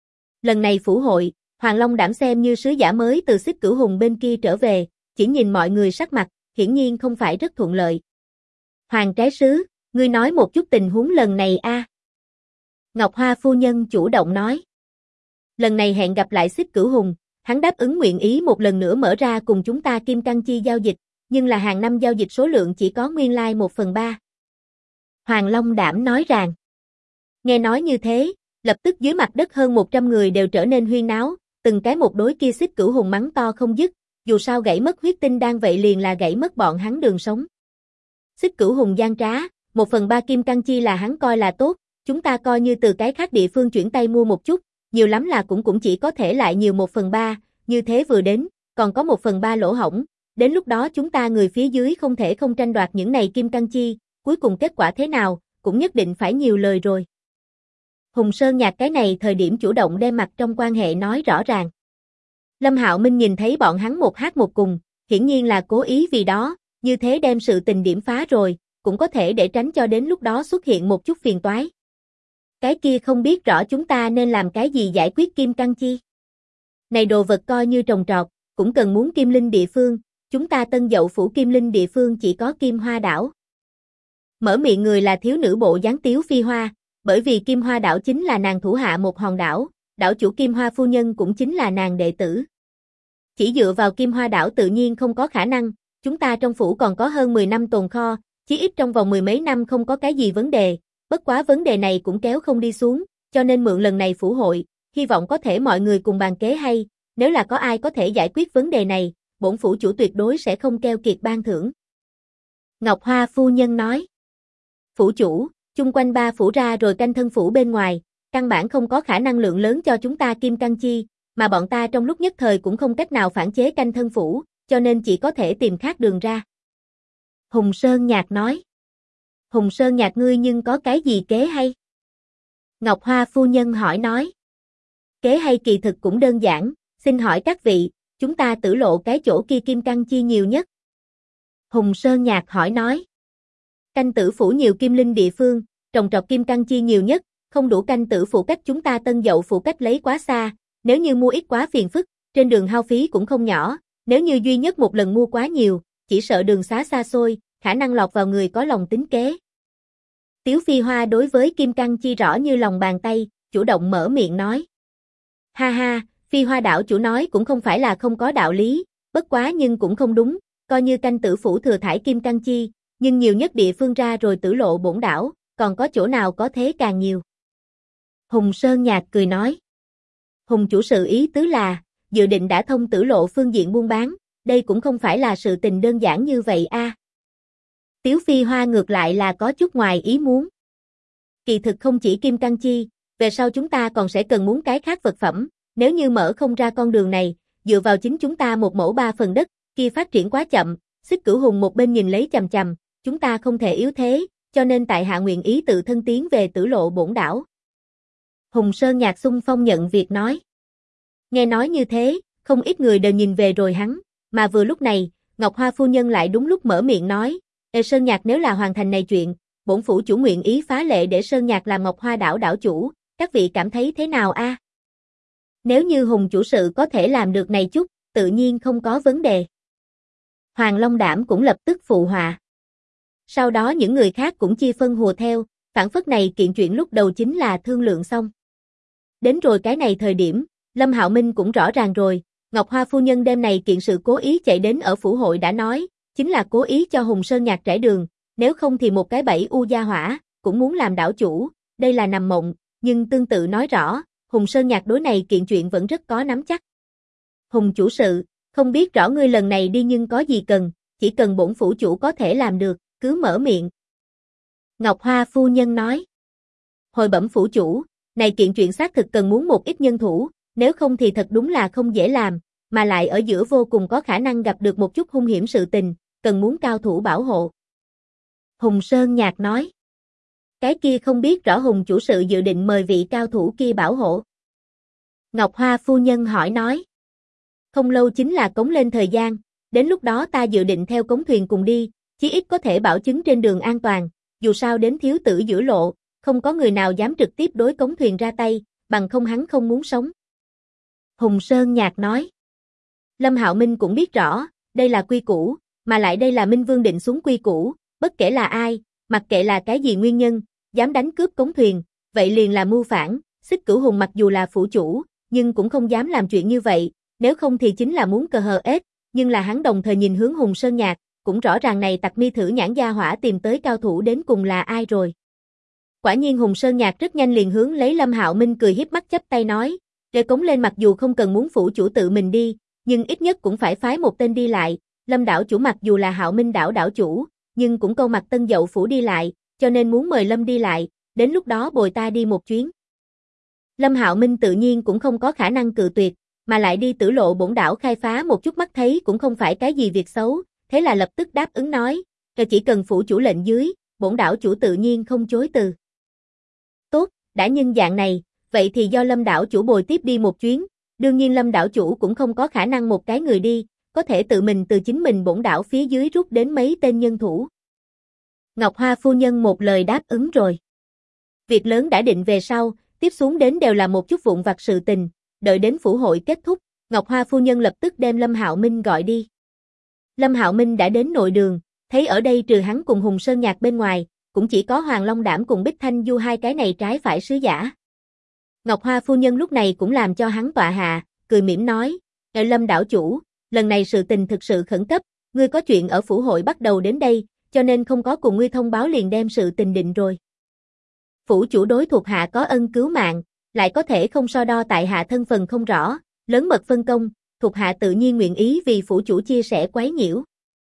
Lần này phủ hội, Hoàng Long Đảm xem như sứ giả mới từ Xích Cửu Hùng bên kia trở về, chỉ nhìn mọi người sắc mặt, hiển nhiên không phải rất thuận lợi. Hoàng trái sứ, ngươi nói một chút tình huống lần này a. Ngọc Hoa phu nhân chủ động nói. Lần này hẹn gặp lại Xích Cửu Hùng, hắn đáp ứng nguyện ý một lần nữa mở ra cùng chúng ta Kim Cang Chi giao dịch, nhưng là hàng năm giao dịch số lượng chỉ có nguyên lai 1/3. Hoàng Long Đảm nói rằng. Nghe nói như thế, lập tức dưới mặt đất hơn 100 người đều trở nên huyên náo, từng cái một đối kia Xích Cửu Hùng mắng to không dứt, dù sao gãy mất huyết tinh đan vậy liền là gãy mất bọn hắn đường sống. Xích Cửu Hùng gian trá, 1/3 Kim Cang Chi là hắn coi là tốt, chúng ta coi như từ cái khác địa phương chuyển tay mua một chút, nhiều lắm là cũng chỉ có thể lại nhiều 1/3, như thế vừa đến, còn có 1/3 lỗ hổng, đến lúc đó chúng ta người phía dưới không thể không tranh đoạt những này Kim Cang Chi, cuối cùng kết quả thế nào, cũng nhất định phải nhiều lời rồi. Hùng Sơn Nhạc cái này thời điểm chủ động đem mặt trong quan hệ nói rõ ràng. Lâm Hạo Minh nhìn thấy bọn hắn một hát một cùng, hiển nhiên là cố ý vì đó, như thế đem sự tình điểm phá rồi, cũng có thể để tránh cho đến lúc đó xuất hiện một chút phiền toái. Cái kia không biết rõ chúng ta nên làm cái gì giải quyết Kim Cang Chi. Này đồ vật coi như trồng trọt, cũng cần muốn Kim Linh địa phương, chúng ta Tân Dậu Phủ Kim Linh địa phương chỉ có Kim Hoa đảo. Mở miệng người là thiếu nữ bộ dáng Tiếu Phi Hoa, bởi vì Kim Hoa đảo chính là nàng thủ hạ một hòn đảo, đảo chủ Kim Hoa phu nhân cũng chính là nàng đệ tử. Chỉ dựa vào Kim Hoa đảo tự nhiên không có khả năng, chúng ta trong phủ còn có hơn 10 năm tồn kho, chí ít trong vòng mười mấy năm không có cái gì vấn đề, bất quá vấn đề này cũng kéo không đi xuống, cho nên mượn lần này phủ hội, hy vọng có thể mọi người cùng bàn kế hay, nếu là có ai có thể giải quyết vấn đề này, bổn phủ chủ tuyệt đối sẽ không keo kiệt ban thưởng. Ngọc Hoa phu nhân nói. Phủ chủ, chung quanh ba phủ ra rồi canh thân phủ bên ngoài, căn bản không có khả năng lượng lớn cho chúng ta kim cang chi, mà bọn ta trong lúc nhất thời cũng không cách nào phản chế canh thân phủ, cho nên chỉ có thể tìm khác đường ra. Hùng Sơn Nhạc nói. Hùng Sơn Nhạc ngươi nhưng có cái gì kế hay? Ngọc Hoa phu nhân hỏi nói. Kế hay kỳ thực cũng đơn giản, xin hỏi các vị, chúng ta tử lộ cái chỗ kia kim cang chi nhiều nhất. Hùng Sơn Nhạc hỏi nói. Canh tử phủ nhiều kim linh địa phương, trồng trọt kim cang chi nhiều nhất, không đủ canh tử phủ cách chúng ta Tân Dậu phủ cách lấy quá xa, nếu như mua ít quá phiền phức, trên đường hao phí cũng không nhỏ, nếu như duy nhất một lần mua quá nhiều, chỉ sợ đường xá xa xôi, khả năng lọt vào người có lòng tính kế. Tiếu Phi Hoa đối với kim cang chi rõ như lòng bàn tay, chủ động mở miệng nói. Ha ha, Phi Hoa đảo chủ nói cũng không phải là không có đạo lý, bất quá nhưng cũng không đúng, coi như canh tử phủ thừa thải kim cang chi, nhưng nhiều nhất địa phương ra rồi tử lộ bổn đảo, còn có chỗ nào có thế càng nhiều. Hùng Sơn Nhạc cười nói. Hùng chủ sự ý tứ là, dự định đã thông tử lộ phương diện buôn bán, đây cũng không phải là sự tình đơn giản như vậy a. Tiếu Phi Hoa ngược lại là có chút ngoài ý muốn. Kỳ thực không chỉ kim cang chi, về sau chúng ta còn sẽ cần muốn cái khác vật phẩm, nếu như mở không ra con đường này, dựa vào chính chúng ta một mẫu ba phần đất, kia phát triển quá chậm, Xích Cửu Hùng một bên nhìn lấy chằm chằm, chúng ta không thể yếu thế, cho nên tại hạ nguyện ý tự thân tiến về tử lộ bổn đảo. Hùng Sơn Nhạc xung phong nhận việc nói. Nghe nói như thế, không ít người đều nhìn về rồi hắn, mà vừa lúc này, Ngọc Hoa phu nhân lại đúng lúc mở miệng nói, Sơn Nhạc nếu là hoàn thành này chuyện, bổn phủ chủ nguyện ý phá lệ để Sơn Nhạc làm Ngọc Hoa đảo đảo chủ, các vị cảm thấy thế nào a? Nếu như Hùng chủ sự có thể làm được này chút, tự nhiên không có vấn đề. Hoàng Long Đảm cũng lập tức phụ họa. Sau đó những người khác cũng chia phân hùa theo, phản phất này kiện chuyện lúc đầu chính là thương lượng xong. Đến rồi cái này thời điểm, Lâm Hạo Minh cũng rõ ràng rồi, Ngọc Hoa phu nhân đêm này kiện sự cố ý chạy đến ở phủ hội đã nói, chính là cố ý cho Hùng Sơn Nhạc trải đường, nếu không thì một cái bẫy u gia hỏa, cũng muốn làm đảo chủ, đây là nằm mộng, nhưng tương tự nói rõ, Hùng Sơn Nhạc đối này kiện chuyện vẫn rất có nắm chắc. Hùng chủ sự, không biết rõ ngươi lần này đi nhưng có gì cần, chỉ cần bổn phủ chủ có thể làm được, cứ mở miệng. Ngọc Hoa phu nhân nói. Hồi bẩm phủ chủ, này kiện chuyện xác thực cần muốn một ít nhân thủ, nếu không thì thật đúng là không dễ làm, mà lại ở giữa vô cùng có khả năng gặp được một chút hung hiểm sự tình, cần muốn cao thủ bảo hộ. Hùng Sơn Nhạc nói. Cái kia không biết rõ Hùng chủ sự dự định mời vị cao thủ kia bảo hộ. Ngọc Hoa phu nhân hỏi nói. Không lâu chính là cống lên thời gian, đến lúc đó ta dự định theo cống thuyền cùng đi, chí ít có thể bảo chứng trên đường an toàn, dù sao đến thiếu tử giữa lộ, không có người nào dám trực tiếp đối cống thuyền ra tay, bằng không hắn không muốn sống. Hùng Sơn Nhạc nói. Lâm Hạo Minh cũng biết rõ, đây là quy củ, mà lại đây là Minh Vương định xuống quy củ, bất kể là ai, mặc kệ là cái gì nguyên nhân, dám đánh cướp cống thuyền, vậy liền là mưu phản, Xích Cửu Hùng mặc dù là phủ chủ, nhưng cũng không dám làm chuyện như vậy, nếu không thì chính là muốn cờ hờ ết, nhưng là hắn đồng thời nhìn hướng Hùng Sơn Nhạc, cũng rõ ràng này tặc mi thử nhãn gia hỏa tìm tới cao thủ đến cùng là ai rồi. Quả nhiên Hùng Sơn Nhạc rất nhanh liền hướng lấy Lâm Hạo Minh cười hiếp mắt chắp tay nói, để cống lên mặc dù không cần muốn phủ chủ tự mình đi, nhưng ít nhất cũng phải phái một tên đi lại, Lâm đảo chủ mặc dù là Hạo Minh đảo đảo chủ, nhưng cũng câu mặt Tân Dậu phủ đi lại, cho nên muốn mời Lâm đi lại, đến lúc đó bồi ta đi một chuyến. Lâm Hạo Minh tự nhiên cũng không có khả năng cự tuyệt, mà lại đi tử lộ bổn đảo khai phá một chút mắt thấy cũng không phải cái gì việc xấu, thế là lập tức đáp ứng nói, chỉ cần phủ chủ lệnh dưới, bổn đảo chủ tự nhiên không chối từ. Tốt, đã nhân dạng này, vậy thì do Lâm đảo chủ bồi tiếp đi một chuyến, đương nhiên Lâm đảo chủ cũng không có khả năng một cái người đi, có thể tự mình từ chính mình bổn đảo phía dưới rút đến mấy tên nhân thủ. Ngọc Hoa phu nhân một lời đáp ứng rồi. Việc lớn đã định về sau, tiếp xuống đến đều là một chút vụn vặt sự tình, đợi đến phủ hội kết thúc, Ngọc Hoa phu nhân lập tức đem Lâm Hạo Minh gọi đi. Lâm Hạo Minh đã đến nội đường, thấy ở đây trừ hắn cùng Hùng Sơn Nhạc bên ngoài, cũng chỉ có Hoàng Long Đảm cùng Bích Thanh Du hai cái này trái phải sứ giả. Ngọc Hoa phu nhân lúc này cũng làm cho hắn tọa hạ, cười mỉm nói, Lâm đảo chủ, lần này sự tình thực sự khẩn cấp, ngươi có chuyện ở phủ hội bắt đầu đến đây, cho nên không có cùng ngươi thông báo liền đem sự tình định rồi. Phủ chủ đối thuộc hạ có ân cứu mạng, lại có thể không so đo tại hạ thân phần không rõ, lớn mật phân công, thuộc hạ tự nhiên nguyện ý vì phủ chủ chia sẻ quấy nhiễu.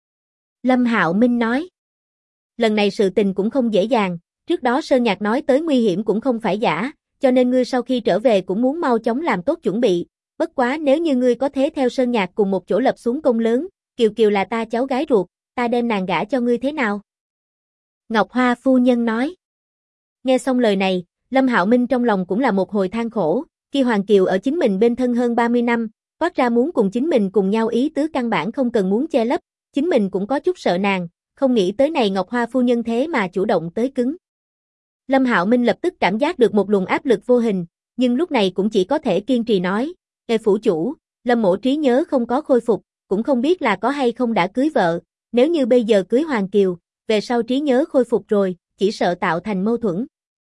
Lâm Hạo Minh nói, lần này sự tình cũng không dễ dàng, trước đó Sơn Nhạc nói tới nguy hiểm cũng không phải giả, cho nên ngươi sau khi trở về cũng muốn mau chóng làm tốt chuẩn bị, bất quá nếu như ngươi có thế theo Sơn Nhạc cùng một chỗ lập xuống công lớn, Kiều Kiều là ta cháu gái ruột, ta đem nàng gả cho ngươi thế nào? Ngọc Hoa phu nhân nói. Nghe xong lời này, Lâm Hạo Minh trong lòng cũng là một hồi than khổ, khi Hoàng Kiều ở chính mình bên thân hơn 30 năm, toát ra muốn cùng chính mình cùng nhau ý tứ căn bản không cần muốn che lấp, chính mình cũng có chút sợ nàng, không nghĩ tới này Ngọc Hoa phu nhân thế mà chủ động tới cứng. Lâm Hạo Minh lập tức cảm giác được một luồng áp lực vô hình, nhưng lúc này cũng chỉ có thể kiên trì nói, "Ngài phủ chủ, Lâm mỗ trí nhớ không có khôi phục, cũng không biết là có hay không đã cưới vợ, nếu như bây giờ cưới Hoàng Kiều, về sau trí nhớ khôi phục rồi, chỉ sợ tạo thành mâu thuẫn."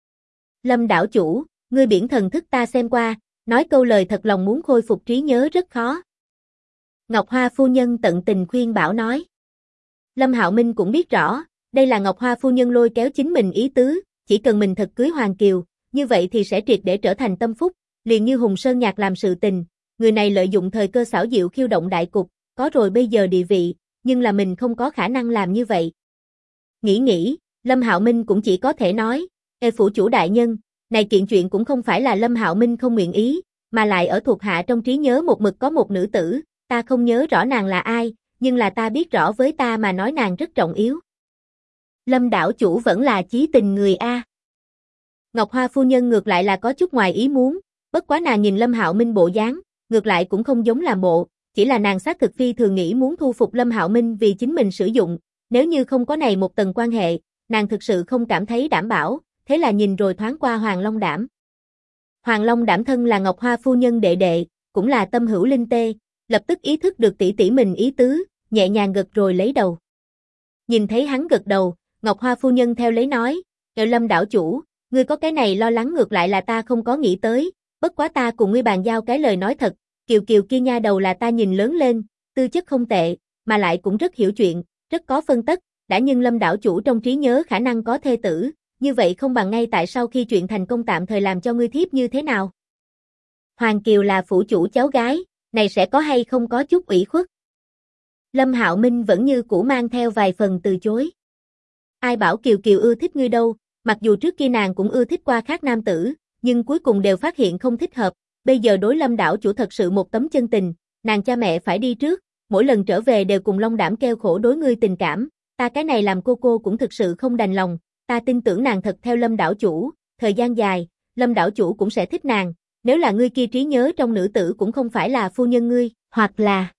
Lâm đảo chủ, ngươi biển thần thức ta xem qua, nói câu lời thật lòng muốn khôi phục trí nhớ rất khó. Ngọc Hoa phu nhân tận tình khuyên bảo nói. Lâm Hạo Minh cũng biết rõ, đây là Ngọc Hoa phu nhân lôi kéo chính mình ý tứ, chỉ cần mình thật cưới Hoàng Kiều, như vậy thì sẽ triệt để trở thành tâm phúc, liền như Hùng Sơn Nhạc làm sự tình, người này lợi dụng thời cơ xảo diệu khiêu động đại cục, có rồi bây giờ địa vị, nhưng là mình không có khả năng làm như vậy. Nghĩ, Lâm Hạo Minh cũng chỉ có thể nói, phủ chủ đại nhân, này kiện chuyện cũng không phải là Lâm Hạo Minh không nguyện ý, mà lại ở thuộc hạ trong trí nhớ một mực có một nữ tử, ta không nhớ rõ nàng là ai, nhưng là ta biết rõ với ta mà nói nàng rất trọng yếu. Lâm đảo chủ vẫn là chí tình người a. Ngọc Hoa phu nhân ngược lại là có chút ngoài ý muốn, bất quá nàng nhìn Lâm Hạo Minh bộ dáng, ngược lại cũng không giống làm bộ, chỉ là nàng xác thực phi thường nghĩ muốn thu phục Lâm Hạo Minh vì chính mình sử dụng, nếu như không có này một tầng quan hệ, nàng thực sự không cảm thấy đảm bảo, thế là nhìn rồi thoáng qua Hoàng Long Đảm. Hoàng Long Đảm thân là Ngọc Hoa phu nhân đệ đệ, cũng là tâm hữu linh tê, lập tức ý thức được tỷ tỷ mình ý tứ, nhẹ nhàng gật rồi lấy đầu. Nhìn thấy hắn gật đầu, Ngọc Hoa phu nhân theo lấy nói, Lâm đảo chủ, ngươi có cái này lo lắng ngược lại là ta không có nghĩ tới, bất quá ta cùng ngươi bàn giao cái lời nói thật, Kiều Kiều kia nha đầu là ta nhìn lớn lên, tư chất không tệ, mà lại cũng rất hiểu chuyện, rất có phân tất, đã nhưng Lâm đảo chủ trong trí nhớ khả năng có thê tử, như vậy không bằng ngay tại sau khi chuyện thành công tạm thời làm cho ngươi thiếp như thế nào? Hoàng Kiều là phủ chủ cháu gái, này sẽ có hay không có chút ủy khuất? Lâm Hạo Minh vẫn như cũ mang theo vài phần từ chối. Ai bảo Kiều Kiều ưa thích ngươi đâu, mặc dù trước kia nàng cũng ưa thích qua khác nam tử, nhưng cuối cùng đều phát hiện không thích hợp, bây giờ đối Lâm đảo chủ thật sự một tấm chân tình, nàng cha mẹ phải đi trước, mỗi lần trở về đều cùng Long Đảm kêu khổ đối ngươi tình cảm, ta cái này làm cô cũng thực sự không đành lòng, ta tin tưởng nàng thật theo Lâm đảo chủ, thời gian dài, Lâm đảo chủ cũng sẽ thích nàng, nếu là ngươi kia trí nhớ trong nữ tử cũng không phải là phu nhân ngươi, hoặc là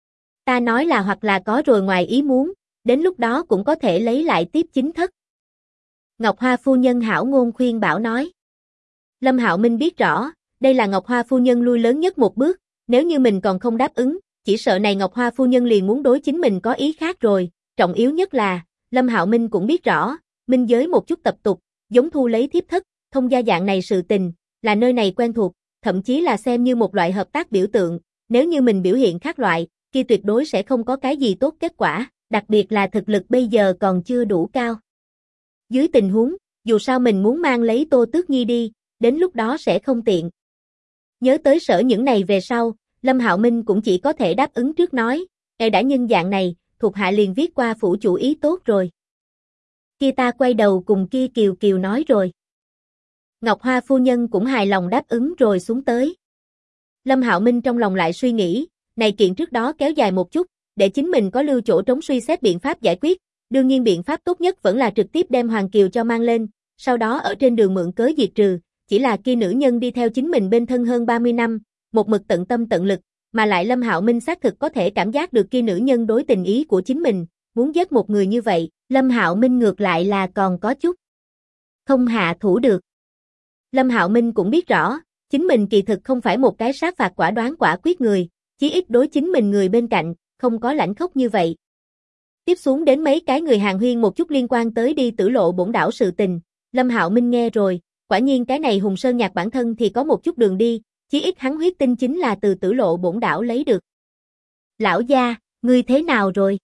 hoặc là có rồi ngoài ý muốn, đến lúc đó cũng có thể lấy lại tiếp chính thất. Ngọc Hoa phu nhân hảo ngôn khuyên bảo nói. Lâm Hạo Minh biết rõ, đây là Ngọc Hoa phu nhân lui lớn nhất một bước, nếu như mình còn không đáp ứng, chỉ sợ này Ngọc Hoa phu nhân liền muốn đối chính mình có ý khác rồi, trọng yếu nhất là, Lâm Hạo Minh cũng biết rõ, minh giới một chút tập tục, giống thu lấy thiếp thất, thông gia dạng này sự tình, là nơi này quen thuộc, thậm chí là xem như một loại hợp tác biểu tượng, nếu như mình biểu hiện khác loại, kia tuyệt đối sẽ không có cái gì tốt kết quả, đặc biệt là thực lực bây giờ còn chưa đủ cao. Dưới tình huống, dù sao mình muốn mang lấy Tô Tước Nhi đi, đến lúc đó sẽ không tiện. Nhớ tới sở những này về sau, Lâm Hạo Minh cũng chỉ có thể đáp ứng trước nói, đã nhân dạng này, thuộc hạ liền viết qua phủ chủ ý tốt rồi. Kia ta quay đầu cùng kia Kiều Kiều nói rồi. Ngọc Hoa phu nhân cũng hài lòng đáp ứng rồi xuống tới. Lâm Hạo Minh trong lòng lại suy nghĩ, này kiện trước đó kéo dài một chút, để chính mình có lưu chỗ trống suy xét biện pháp giải quyết, đương nhiên biện pháp tốt nhất vẫn là trực tiếp đem Hoàng Kiều cho mang lên, sau đó ở trên đường mượn cớ diệt trừ, chỉ là kia nữ nhân đi theo chính mình bên thân hơn 30 năm, một mực tận tâm tận lực, mà lại Lâm Hạo Minh xác thực có thể cảm giác được kia nữ nhân đối tình ý của chính mình, muốn giết một người như vậy, Lâm Hạo Minh ngược lại là còn có chút không hạ thủ được. Lâm Hạo Minh cũng biết rõ, chính mình kỳ thực không phải một cái sát phạt quả đoán quả quyết người, chí ít đối chính mình người bên cạnh, không có lãnh khốc như vậy. Tiếp xuống đến mấy cái người hàng huyên một chút liên quan tới đi Tử Lộ Bổn Đảo sự tình, Lâm Hạo Minh nghe rồi, quả nhiên cái này Hùng Sơn Nhạc bản thân thì có một chút đường đi, chí ít hắn huyết tinh chính là từ Tử Lộ Bổn Đảo lấy được. Lão gia, ngươi thế nào rồi?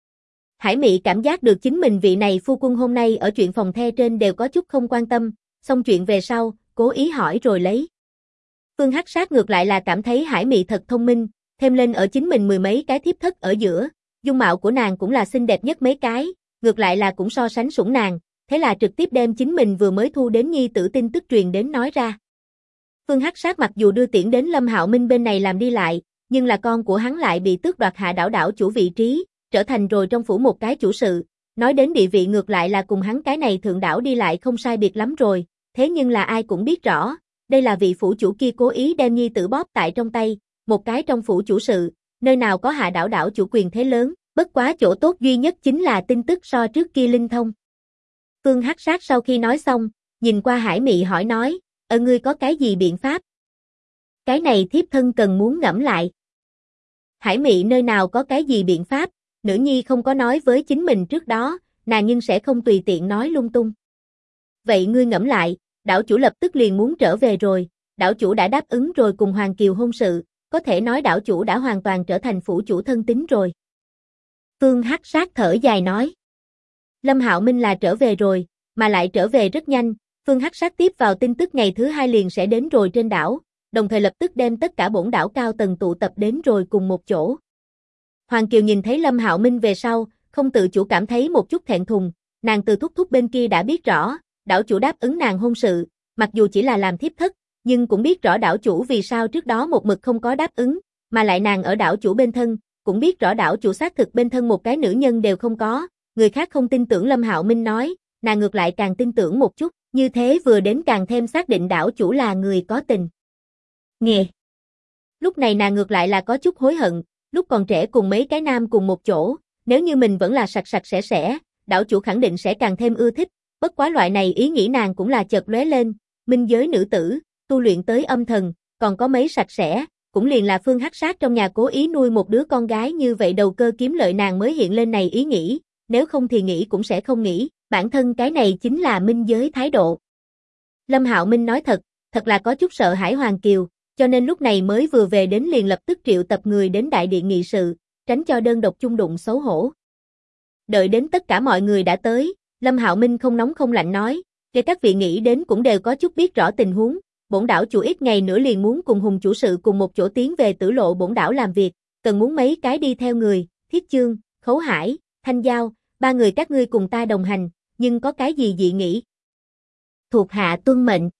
Hải Mị cảm giác được chính mình vị này phu quân hôm nay ở chuyện phòng the trên đều có chút không quan tâm, xong chuyện về sau, cố ý hỏi rồi lấy. Phương Hắc Sát ngược lại là cảm thấy Hải Mị thật thông minh, thêm lên ở chính mình mười mấy cái thiếp thất ở giữa, dung mạo của nàng cũng là xinh đẹp nhất mấy cái, ngược lại là cũng so sánh sủng nàng, thế là trực tiếp đem chính mình vừa mới thu đến nhi tử tin tức truyền đến nói ra. Phương Hắc Sát mặc dù đưa tiễn đến Lâm Hạo Minh bên này làm đi lại, nhưng là con của hắn lại bị tước đoạt hạ đảo đảo chủ vị trí, trở thành rồi trong phủ một cái chủ sự, nói đến địa vị ngược lại là cùng hắn cái này thượng đảo đi lại không sai biệt lắm rồi, thế nhưng là ai cũng biết rõ, đây là vị phủ chủ kia cố ý đem nhi tử bóp tại trong tay, một cái trong phủ chủ sự, nơi nào có hạ đảo đảo chủ quyền thế lớn, bất quá chỗ tốt duy nhất chính là tin tức so trước kia linh thông. Phương Hắc Sát sau khi nói xong, nhìn qua Hải Mị hỏi nói, ngươi có cái gì biện pháp? Cái này thiếp thân cần muốn ngẫm lại. Hải Mị nơi nào có cái gì biện pháp, nữ nhi không có nói với chính mình trước đó, nàng nhưng sẽ không tùy tiện nói lung tung. Vậy ngươi ngẫm lại, đảo chủ lập tức liền muốn trở về rồi, đảo chủ đã đáp ứng rồi cùng Hoàng Kiều hôn sự, có thể nói đảo chủ đã hoàn toàn trở thành phủ chủ thân tín rồi. Phương Hắc Sát thở dài nói. Lâm Hạo Minh là trở về rồi, mà lại trở về rất nhanh, Phương Hắc Sát tiếp vào tin tức ngày thứ 2 liền sẽ đến rồi trên đảo, đồng thời lập tức đem tất cả bổn đảo cao tầng tụ tập đến rồi cùng một chỗ. Hoàng Kiều nhìn thấy Lâm Hạo Minh về sau, không tự chủ cảm thấy một chút thẹn thùng, nàng từ thúc thúc bên kia đã biết rõ, đảo chủ đáp ứng nàng hôn sự, mặc dù chỉ là làm thiếp thất, nhưng cũng biết rõ đảo chủ vì sao trước đó một mực không có đáp ứng, mà lại nàng ở đảo chủ bên thân, cũng biết rõ đảo chủ xác thực bên thân một cái nữ nhân đều không có, người khác không tin tưởng Lâm Hạo Minh nói, nàng ngược lại càng tin tưởng một chút, như thế vừa đến càng thêm xác định đảo chủ là người có tình. Nghe. Lúc này nàng ngược lại là có chút hối hận, lúc còn trẻ cùng mấy cái nam cùng một chỗ, nếu như mình vẫn là sạch sạch sẽ, đảo chủ khẳng định sẽ càng thêm ưa thích, bất quá loại này ý nghĩ nàng cũng là chợt lóe lên, minh giới nữ tử, tu luyện tới âm thần, còn có mấy sạch sẽ, cũng liền là Phương Hắc Sát trong nhà cố ý nuôi một đứa con gái như vậy đầu cơ kiếm lợi nàng mới hiện lên này ý nghĩ, nếu không thì nghĩ cũng sẽ không nghĩ, bản thân cái này chính là minh giới thái độ. Lâm Hạo Minh nói thật là có chút sợ hãi Hoàng Kiều, cho nên lúc này mới vừa về đến liền lập tức triệu tập người đến đại điện nghị sự, tránh cho đơn độc chung đụng xấu hổ. Đợi đến tất cả mọi người đã tới, Lâm Hạo Minh không nóng không lạnh nói, để các vị nghĩ đến cũng đều có chút biết rõ tình huống, bổn đảo chủ ít ngày nữa liền muốn cùng Hùng chủ sự cùng một chỗ tiến về Tử Lộ Bổn Đảo làm việc, cần muốn mấy cái đi theo người, Thiết Chương, Khấu Hải, Thanh Giao, 3 người các ngươi cùng ta đồng hành, nhưng có cái gì dị nghị? Thuộc hạ tuân mệnh.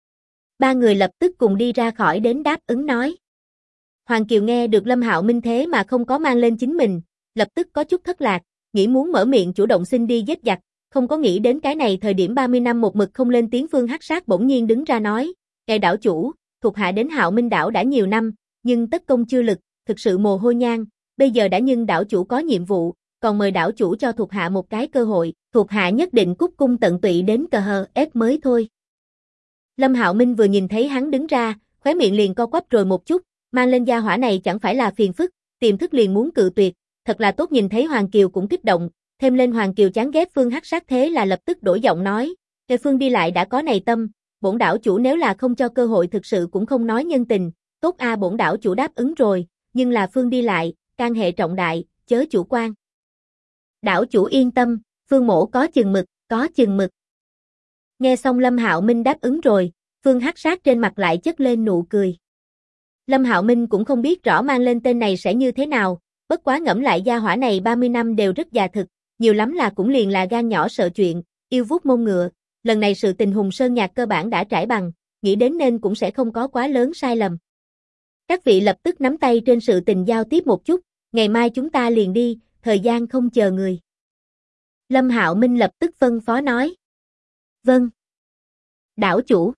3 người lập tức cùng đi ra khỏi đến đáp ứng nói. Hoàng Kiều nghe được Lâm Hạo Minh thế mà không có mang lên chính mình, lập tức có chút thất lạc, nghĩ muốn mở miệng chủ động xin đi giết giặc, không có nghĩ đến cái này thời điểm 30 năm một mực không lên tiếng Phương Hắc Sát bỗng nhiên đứng ra nói, ngài đảo chủ, thuộc hạ đến Hạo Minh đảo đã nhiều năm, nhưng tất công chưa lực, thực sự mồ hôi nhang, bây giờ đã nhưng đảo chủ có nhiệm vụ, còn mời đảo chủ cho thuộc hạ một cái cơ hội, thuộc hạ nhất định cúc cung tận tụy đến cờ hờ ép mới thôi. Lâm Hạo Minh vừa nhìn thấy hắn đứng ra, khóe miệng liền co quắp rồi một chút, mang lên gia hỏa này chẳng phải là phiền phức, tiềm thức liền muốn cự tuyệt, thật là tốt nhìn thấy Hoàng Kiều cũng kích động, thêm lên Hoàng Kiều chán ghét Phương Hắc Sát thế là lập tức đổi giọng nói, "Kẻ Phương đi lại đã có này tâm, bổn đảo chủ nếu là không cho cơ hội thực sự cũng không nói nhân tình, tốt a bổn đảo chủ đáp ứng rồi, nhưng là Phương đi lại, can hệ trọng đại, chớ chủ quan." Đảo chủ yên tâm, Phương mỗ có chừng mực, có chừng mực. Nghe xong Lâm Hạo Minh đáp ứng rồi, Phương Hắc Sát trên mặt lại chất lên nụ cười. Lâm Hạo Minh cũng không biết rõ mang lên tên này sẽ như thế nào, bất quá ngẫm lại gia hỏa này 30 năm đều rất già thực, nhiều lắm là cũng liền là gan nhỏ sợ chuyện, yêu vuốt mông ngựa, lần này sự tình Hùng Sơn Nhạc cơ bản đã trải bằng, nghĩ đến nên cũng sẽ không có quá lớn sai lầm. Các vị lập tức nắm tay trên sự tình giao tiếp một chút, ngày mai chúng ta liền đi, thời gian không chờ người. Lâm Hạo Minh lập tức phân phó nói. Vâng. Đảo chủ.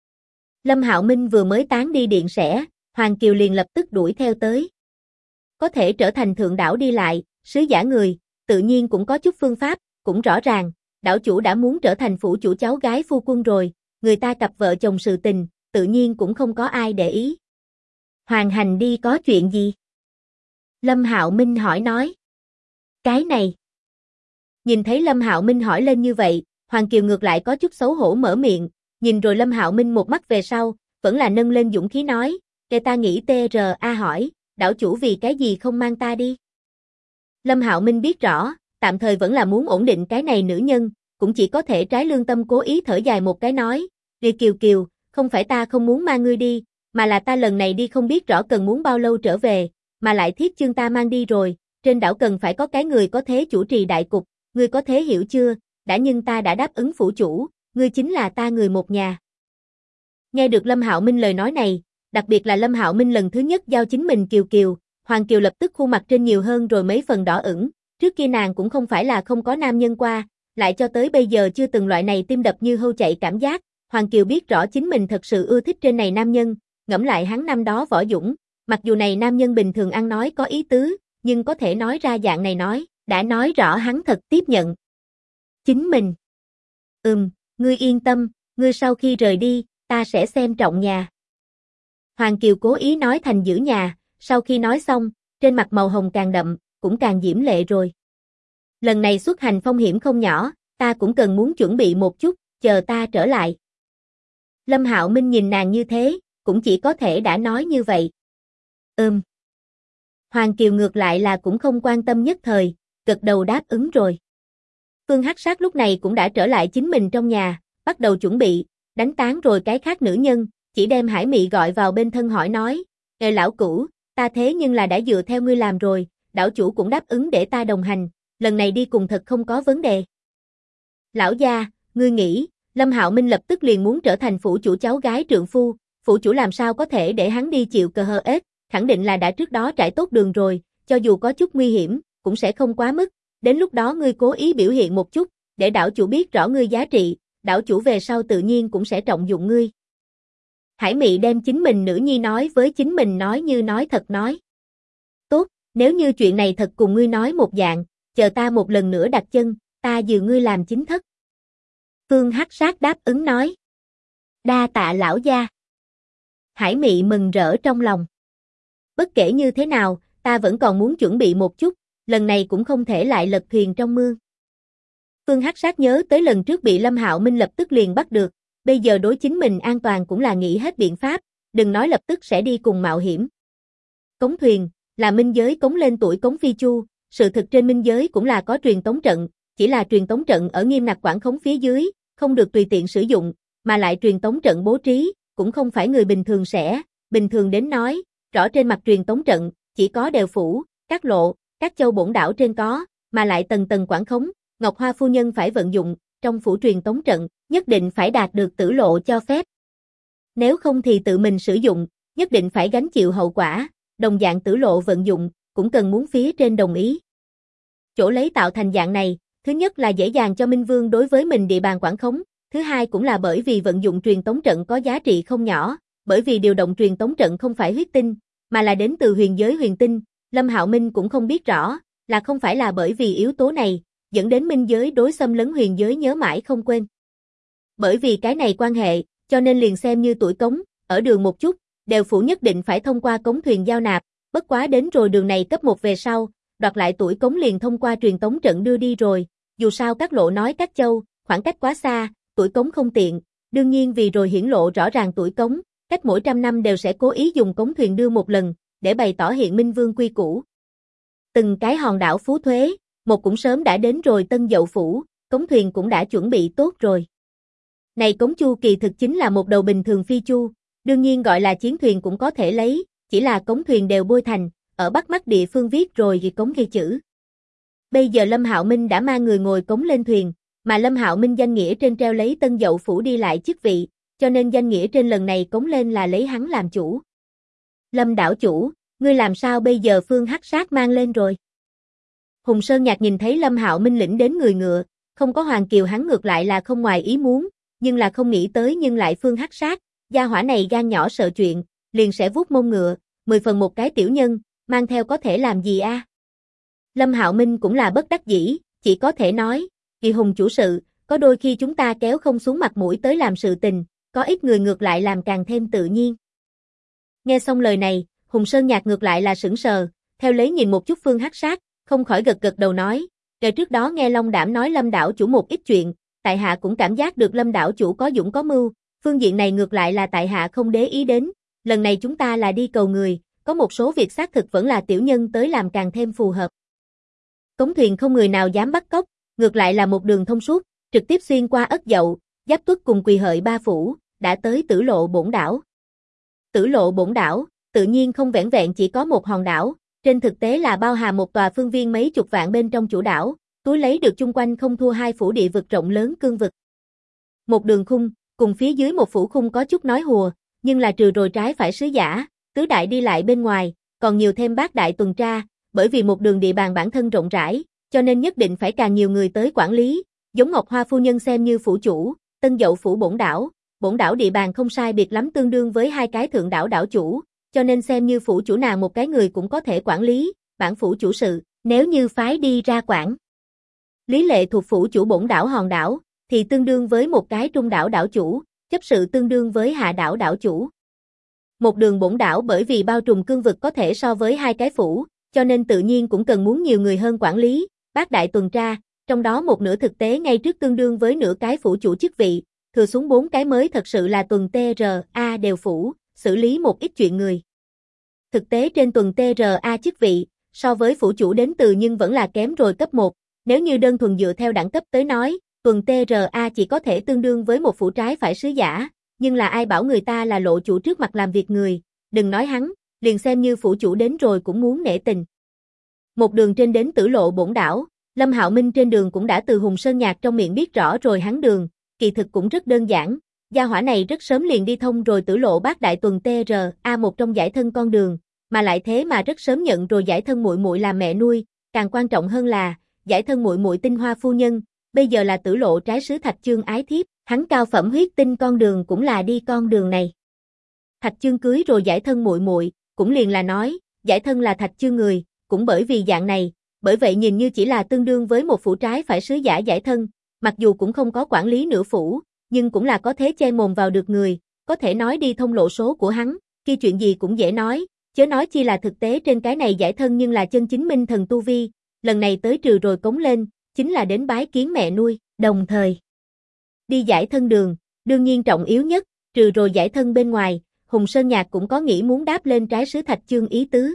Lâm Hạo Minh vừa mới tán đi điện sẻ, Hoàng Kiều liền lập tức đuổi theo tới. Có thể trở thành thượng đảo đi lại, sứ giả người, tự nhiên cũng có chút phương pháp, cũng rõ ràng, đảo chủ đã muốn trở thành phủ chủ cháu gái phu quân rồi, người ta cặp vợ chồng sự tình, tự nhiên cũng không có ai để ý. Hoàng hành đi có chuyện gì? Lâm Hạo Minh hỏi nói. Cái này, Nhìn thấy Lâm Hạo Minh hỏi lên như vậy, Hoàng Kiều ngược lại có chút xấu hổ mở miệng, nhìn rồi Lâm Hạo Minh một mắt về sau, vẫn là nâng lên dũng khí nói, "Kể ta nghĩ TRA hỏi, đảo chủ vì cái gì không mang ta đi?" Lâm Hạo Minh biết rõ, tạm thời vẫn là muốn ổn định cái này nữ nhân, cũng chỉ có thể trái lương tâm cố ý thở dài một cái nói, "Đi Kiều Kiều, không phải ta không muốn mang ngươi đi, mà là ta lần này đi không biết rõ cần muốn bao lâu trở về, mà lại Thiết Chương ta mang đi rồi, trên đảo cần phải có cái người có thế chủ trì đại cục, ngươi có thế hiểu chưa, đã nhưng ta đã đáp ứng phủ chủ, ngươi chính là ta người một nhà." Nghe được Lâm Hạo Minh lời nói này, đặc biệt là Lâm Hạo Minh lần thứ nhất giao chính mình Kiều Kiều, Hoàng Kiều lập tức khuôn mặt trên nhiều hơn rồi mấy phần đỏ ửng, trước kia nàng cũng không phải là không có nam nhân qua, lại cho tới bây giờ chưa từng loại này tim đập như hưu chạy cảm giác, Hoàng Kiều biết rõ chính mình thật sự ưa thích trên này nam nhân, ngẫm lại hắn năm đó võ dũng, mặc dù này nam nhân bình thường ăn nói có ý tứ, nhưng có thể nói ra dạng này nói, đã nói rõ hắn thật tiếp nhận chính mình. Ngươi yên tâm, ngươi sau khi rời đi, ta sẽ xem trọng nhà. Hoàng Kiều cố ý nói thành giữ nhà, sau khi nói xong, trên mặt màu hồng càng đậm, cũng càng diễm lệ rồi. Lần này xuất hành phong hiểm không nhỏ, ta cũng cần muốn chuẩn bị một chút, chờ ta trở lại. Lâm Hạo Minh nhìn nàng như thế, cũng chỉ có thể đã nói như vậy. Hoàng Kiều ngược lại là cũng không quan tâm nhất thời, gật đầu đáp ứng rồi. Phương Hắc Sát lúc này cũng đã trở lại chính mình trong nhà, bắt đầu chuẩn bị, đánh tán rồi cái khác nữ nhân, chỉ đem Hải Mị gọi vào bên thân hỏi nói, "Ê lão cũ, ta thế nhưng là đã dựa theo ngươi làm rồi, đảo chủ cũng đáp ứng để ta đồng hành, lần này đi cùng thật không có vấn đề." "Lão gia, ngươi nghĩ?" Lâm Hạo Minh lập tức liền muốn trở thành phủ chủ cháu gái trượng phu, phủ chủ làm sao có thể để hắn đi chịu cờ hờ ết, khẳng định là đã trước đó trải tốt đường rồi, cho dù có chút nguy hiểm, cũng sẽ không quá mức, đến lúc đó ngươi cố ý biểu hiện một chút, để đảo chủ biết rõ ngươi giá trị, đảo chủ về sau tự nhiên cũng sẽ trọng dụng ngươi. Hải Mị đem chính mình nữ nhi nói với chính mình nói như nói thật nói. "Tốt, nếu như chuyện này thật cùng ngươi nói một dạng, chờ ta một lần nữa đặt chân, ta dìu ngươi làm chính thất." Phương Hắc Sát đáp ứng nói. "Đa tạ lão gia." Hải Mị mừng rỡ trong lòng. "Bất kể như thế nào, ta vẫn còn muốn chuẩn bị một chút, lần này cũng không thể lại lật thuyền trong mương." Phương Hắc Sát nhớ tới lần trước bị Lâm Hạo Minh lập tức liền bắt được, bây giờ đối chính mình an toàn cũng là nghĩ hết biện pháp, đừng nói lập tức sẽ đi cùng mạo hiểm. Cống thuyền, là minh giới cống lên tuổi cống phi chu, sự thực trên minh giới cũng là có truyền tống trận, chỉ là truyền tống trận ở nghiêm ngặt quản khống phía dưới, không được tùy tiện sử dụng, mà lại truyền tống trận bố trí, cũng không phải người bình thường sẽ, bình thường đến nói, rõ trên mặt truyền tống trận, chỉ có đèo phủ, các lộ, các châu bổn đảo trên có, mà lại tầng tầng quản khống, Ngọc Hoa phu nhân phải vận dụng, trong phủ truyền tống trận, nhất định phải đạt được tử lộ cho phép. Nếu không thì tự mình sử dụng, nhất định phải gánh chịu hậu quả, đồng dạng tử lộ vận dụng, cũng cần muốn phía trên đồng ý. Chỗ lấy tạo thành dạng này, thứ nhất là dễ dàng cho Minh Vương đối với mình địa bàn quản khống, thứ hai cũng là bởi vì vận dụng truyền tống trận có giá trị không nhỏ, bởi vì điều động truyền tống trận không phải huyết tinh, mà là đến từ huyền giới huyền tinh, Lâm Hạo Minh cũng không biết rõ, là không phải là bởi vì yếu tố này, dẫn đến minh giới đối xâm lấn huyền giới nhớ mãi không quên. Bởi vì cái này quan hệ, cho nên liền xem như tuổi cống, ở đường một chút, đều phủ nhất định phải thông qua cống thuyền giao nạp, bất quá đến rồi đường này cấp 1 về sau, đoạt lại tuổi cống liền thông qua truyền tống trận đưa đi rồi, dù sao các lộ nói các châu, khoảng cách quá xa, tuổi cống không tiện, đương nhiên vì rồi hiển lộ rõ ràng tuổi cống, cách mỗi 100 năm đều sẽ cố ý dùng cống thuyền đưa một lần, để bày tỏ hiện Minh Vương quy củ. Từng cái hòn đảo phú thuế, một cũng sớm đã đến rồi Tân Dậu Phủ, cống thuyền cũng đã chuẩn bị tốt rồi. Này cống chu kỳ thực chính là một đầu bình thường phi chu, đương nhiên gọi là chiến thuyền cũng có thể lấy, chỉ là cống thuyền đều bôi thành, ở bắt mắt địa phương viết rồi ghi cống ghi chữ. Bây giờ Lâm Hạo Minh đã mang người ngồi cống lên thuyền, mà Lâm Hạo Minh danh nghĩa trên treo lấy Tân Dậu Phủ đi lại chức vị, cho nên danh nghĩa trên lần này cống lên là lấy hắn làm chủ. Lâm đảo chủ, ngươi làm sao bây giờ Phương Hắc Sát mang lên rồi? Hùng Sơn Nhạc nhìn thấy Lâm Hạo Minh lĩnh đến người ngựa, không có Hoàng Kiều hắn ngược lại là không ngoài ý muốn, nhưng là không nghĩ tới nhưng lại Phương Hắc Sát, gia hỏa này gan nhỏ sợ chuyện, liền sẽ vuốt mông ngựa, 10 phần một cái tiểu nhân, mang theo có thể làm gì a? Lâm Hạo Minh cũng là bất đắc dĩ, chỉ có thể nói, Kỳ Hùng chủ sự, có đôi khi chúng ta kéo không xuống mặt mũi tới làm sự tình, có ít người ngược lại làm càng thêm tự nhiên. Nghe xong lời này, Hùng Sơn Nhạc ngược lại là sững sờ, theo lấy nhìn một chút Phương Hắc Sát, không khỏi gật gật đầu nói, Kể trước đó nghe Long Đảm nói Lâm đảo chủ một ít chuyện, tại hạ cũng cảm giác được Lâm đảo chủ có dũng có mưu, phương diện này ngược lại là tại hạ không để ý đến, lần này chúng ta là đi cầu người, có một số việc xác thực vẫn là tiểu nhân tới làm càng thêm phù hợp. Cống thuyền không người nào dám bắt cóc, ngược lại là một đường thông suốt, trực tiếp xuyên qua Ất Dậu, Giáp Tuất cùng Quỳ Hợi ba phủ, đã tới Tử Lộ Bổn đảo. Tử Lộ Bổn đảo, tự nhiên không vẻn vẹn chỉ có một hòn đảo, trên thực tế là bao hàm một tòa phương viên mấy chục vạn bên trong chủ đảo, túi lấy được chung quanh không thua hai phủ địa vực rộng lớn cương vực. Một đường khung, cùng phía dưới một phủ khung có chút nói hùa, nhưng là trừ rồi trái phải sứ giả, tứ đại đi lại bên ngoài, còn nhiều thêm bát đại tuần tra, bởi vì một đường địa bàn bản thân rộng rãi, cho nên nhất định phải càng nhiều người tới quản lý, giống Ngọc Hoa phu nhân xem như phủ chủ, Tân Dậu phủ bổn đảo địa bàn không sai biệt lắm tương đương với hai cái thượng đảo đảo chủ, cho nên xem như phủ chủ nào một cái người cũng có thể quản lý, bản phủ chủ sự, nếu như phái đi ra quản lý lệ thuộc phủ chủ bổn đảo hòn đảo, thì tương đương với một cái trung đảo đảo chủ, chấp sự tương đương với hạ đảo đảo chủ. Một đường bổn đảo bởi vì bao trùm cương vực có thể so với hai cái phủ, cho nên tự nhiên cũng cần muốn nhiều người hơn quản lý, bát đại tuần tra, trong đó một nửa thực tế ngay trước tương đương với nửa cái phủ chủ chức vị, thừa xuống 4 cái mới thật sự là tuần TRA đều phủ, xử lý một ít chuyện người. Thực tế trên tuần TRA chức vị, so với phủ chủ đến từ nhưng vẫn là kém rồi cấp 1, nếu như đơn thuần dựa theo đẳng cấp tới nói, tuần TRA chỉ có thể tương đương với một phủ trái phải sứ giả, nhưng là ai bảo người ta là lộ chủ trước mặt làm việc người, đừng nói hắn, liền xem như phủ chủ đến rồi cũng muốn nể tình. Một đường trên đến Tử Lộ Bổn đảo, Lâm Hạo Minh trên đường cũng đã từ Hùng Sơn Nhạc trong miệng biết rõ rồi hắn đường, kỳ thực cũng rất đơn giản, gia hỏa này rất sớm liền đi thông rồi Tử Lộ bát đại tuần TRA một trong giải thân con đường, mà lại thế mà rất sớm nhận rồi giải thân muội muội làm mẹ nuôi, càng quan trọng hơn là, giải thân muội muội Tinh Hoa phu nhân, bây giờ là Tử Lộ trái sứ Thạch Chương ái thiếp, hắn cao phẩm huyết tinh con đường cũng là đi con đường này. Thạch Chương cưới rồi giải thân muội muội, cũng liền là nói, giải thân là Thạch Chương người, cũng bởi vì dạng này, bởi vậy nhìn như chỉ là tương đương với một phủ trái phải sứ giả giải thân, mặc dù cũng không có quản lý nửa phủ, nhưng cũng là có thế che mồm vào được người, có thể nói đi thông lộ số của hắn, khi chuyện gì cũng dễ nói, chớ nói chi là thực tế trên cái này giải thân nhưng là chân chính minh thần tu vi, lần này tới trừ rồi cống lên, chính là đến bái kiến mẹ nuôi, đồng thời đi giải thân đường, đương nhiên trọng yếu nhất, trừ rồi giải thân bên ngoài, Hùng Sơn Nhạc cũng có nghĩ muốn đáp lên trái sứ Thạch Chương ý tứ.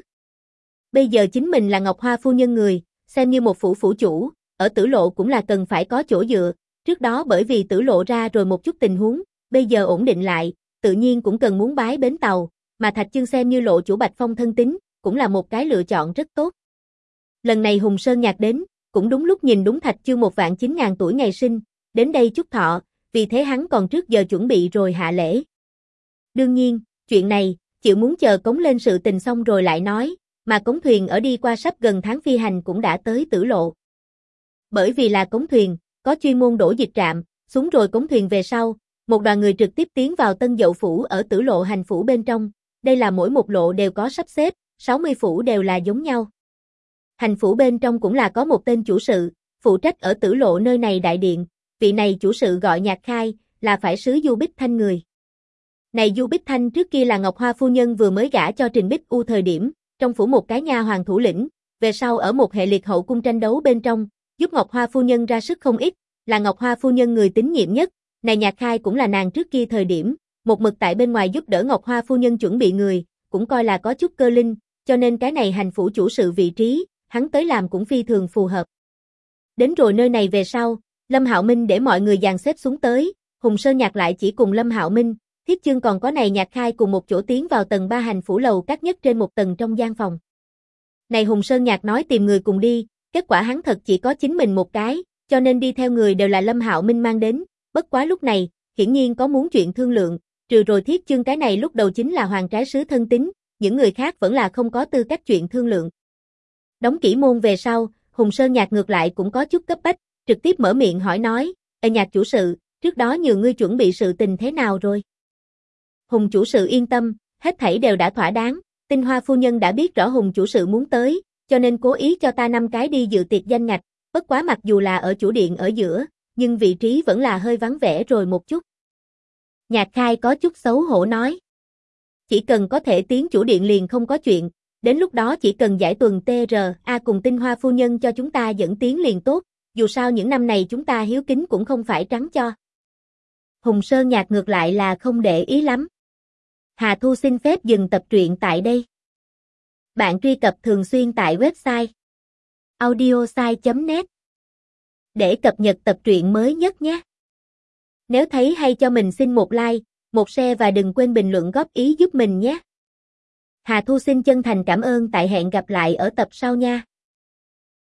Bây giờ chính mình là Ngọc Hoa phu nhân người, xem như một phủ phủ chủ, ở Tử Lộ cũng là cần phải có chỗ dựa, trước đó bởi vì Tử Lộ ra rồi một chút tình huống, bây giờ ổn định lại, tự nhiên cũng cần muốn bái bến tàu, mà Thạch Chương xem như Lộ chủ Bạch Phong thân tín, cũng là một cái lựa chọn rất tốt. Lần này Hùng Sơn Nhạc đến, cũng đúng lúc nhìn đúng Thạch Chương 1.900.000 tuổi ngày sinh, đến đây chúc thọ, vì thế hắn còn trước giờ chuẩn bị rồi hạ lễ. Đương nhiên, chuyện này, chịu muốn chờ cống lên sự tình xong rồi lại nói, mà cống thuyền ở đi qua sắp gần tháng phi hành cũng đã tới Tử Lộ. Bởi vì là cống thuyền, có chuyên môn đổ dịch trạm, xuống rồi cống thuyền về sau, một đoàn người trực tiếp tiến vào Tân Dậu phủ ở Tử Lộ hành phủ bên trong, đây là mỗi một lộ đều có sắp xếp, 60 phủ đều là giống nhau. Hành phủ bên trong cũng là có một tên chủ sự, phụ trách ở Tử Lộ nơi này đại điện, vị này chủ sự gọi Nhạc Khai, là phải sứ Du Bích Thanh người. Này Du Bích Thanh trước kia là Ngọc Hoa phu nhân vừa mới gả cho Trình Bích U thời điểm, trong phủ một cái nha hoàng thủ lĩnh, về sau ở một hệ liệt hậu cung tranh đấu bên trong, giúp Ngọc Hoa phu nhân ra sức không ít, là Ngọc Hoa phu nhân người tín nhiệm nhất, này Nhạc Khai cũng là nàng trước kia thời điểm, một mực tại bên ngoài giúp đỡ Ngọc Hoa phu nhân chuẩn bị người, cũng coi là có chút cơ linh, cho nên cái này hành phủ chủ sự vị trí, hắn tới làm cũng phi thường phù hợp. Đến rồi nơi này về sau, Lâm Hạo Minh để mọi người dàn xếp xuống tới, Hùng Sơn Nhạc lại chỉ cùng Lâm Hạo Minh, Thiết Chương còn có này Nhạc Khai cùng một chỗ tiến vào tầng 3 hành phủ lầu các nhất trên một tầng trong gian phòng. Này Hùng Sơn Nhạc nói tìm người cùng đi, kết quả hắn thật chỉ có chính mình một cái, cho nên đi theo người đều là Lâm Hạo Minh mang đến, bất quá lúc này, hiển nhiên có muốn chuyện thương lượng, trừ rồi Thiết Chương cái này lúc đầu chính là hoàng trái sứ thân tín, những người khác vẫn là không có tư cách chuyện thương lượng. Đóng kỹ môn về sau, Hùng Sơn Nhạc ngược lại cũng có chút cấp bách, trực tiếp mở miệng hỏi nói, Nhạc chủ sự, trước đó nhờ ngươi chuẩn bị sự tình thế nào rồi? Hùng chủ sự yên tâm, hết thảy đều đã thỏa đáng, Tinh Hoa phu nhân đã biết rõ Hùng chủ sự muốn tới, cho nên cố ý cho ta 5 cái đi dự tiệc danh ngạch, bất quá mặc dù là ở chủ điện ở giữa, nhưng vị trí vẫn là hơi vắng vẻ rồi một chút. Nhạc Khai có chút xấu hổ nói. Chỉ cần có thể tiến chủ điện liền không có chuyện, Đến lúc đó chỉ cần giải tuần TRA cùng Tinh Hoa phu nhân cho chúng ta dẫn tiến liền tốt, dù sao những năm này chúng ta hiếu kính cũng không phải trắng cho. Hùng Sơn Nhạc ngược lại là không để ý lắm. Hà Thu xin phép dừng tập truyện tại đây. Bạn truy cập thường xuyên tại website audiosai.net để cập nhật tập truyện mới nhất nhé. Nếu thấy hay cho mình xin một like, một share và đừng quên bình luận góp ý giúp mình nhé. Hà Thu xin chân thành cảm ơn, tại hẹn gặp lại ở tập sau nha.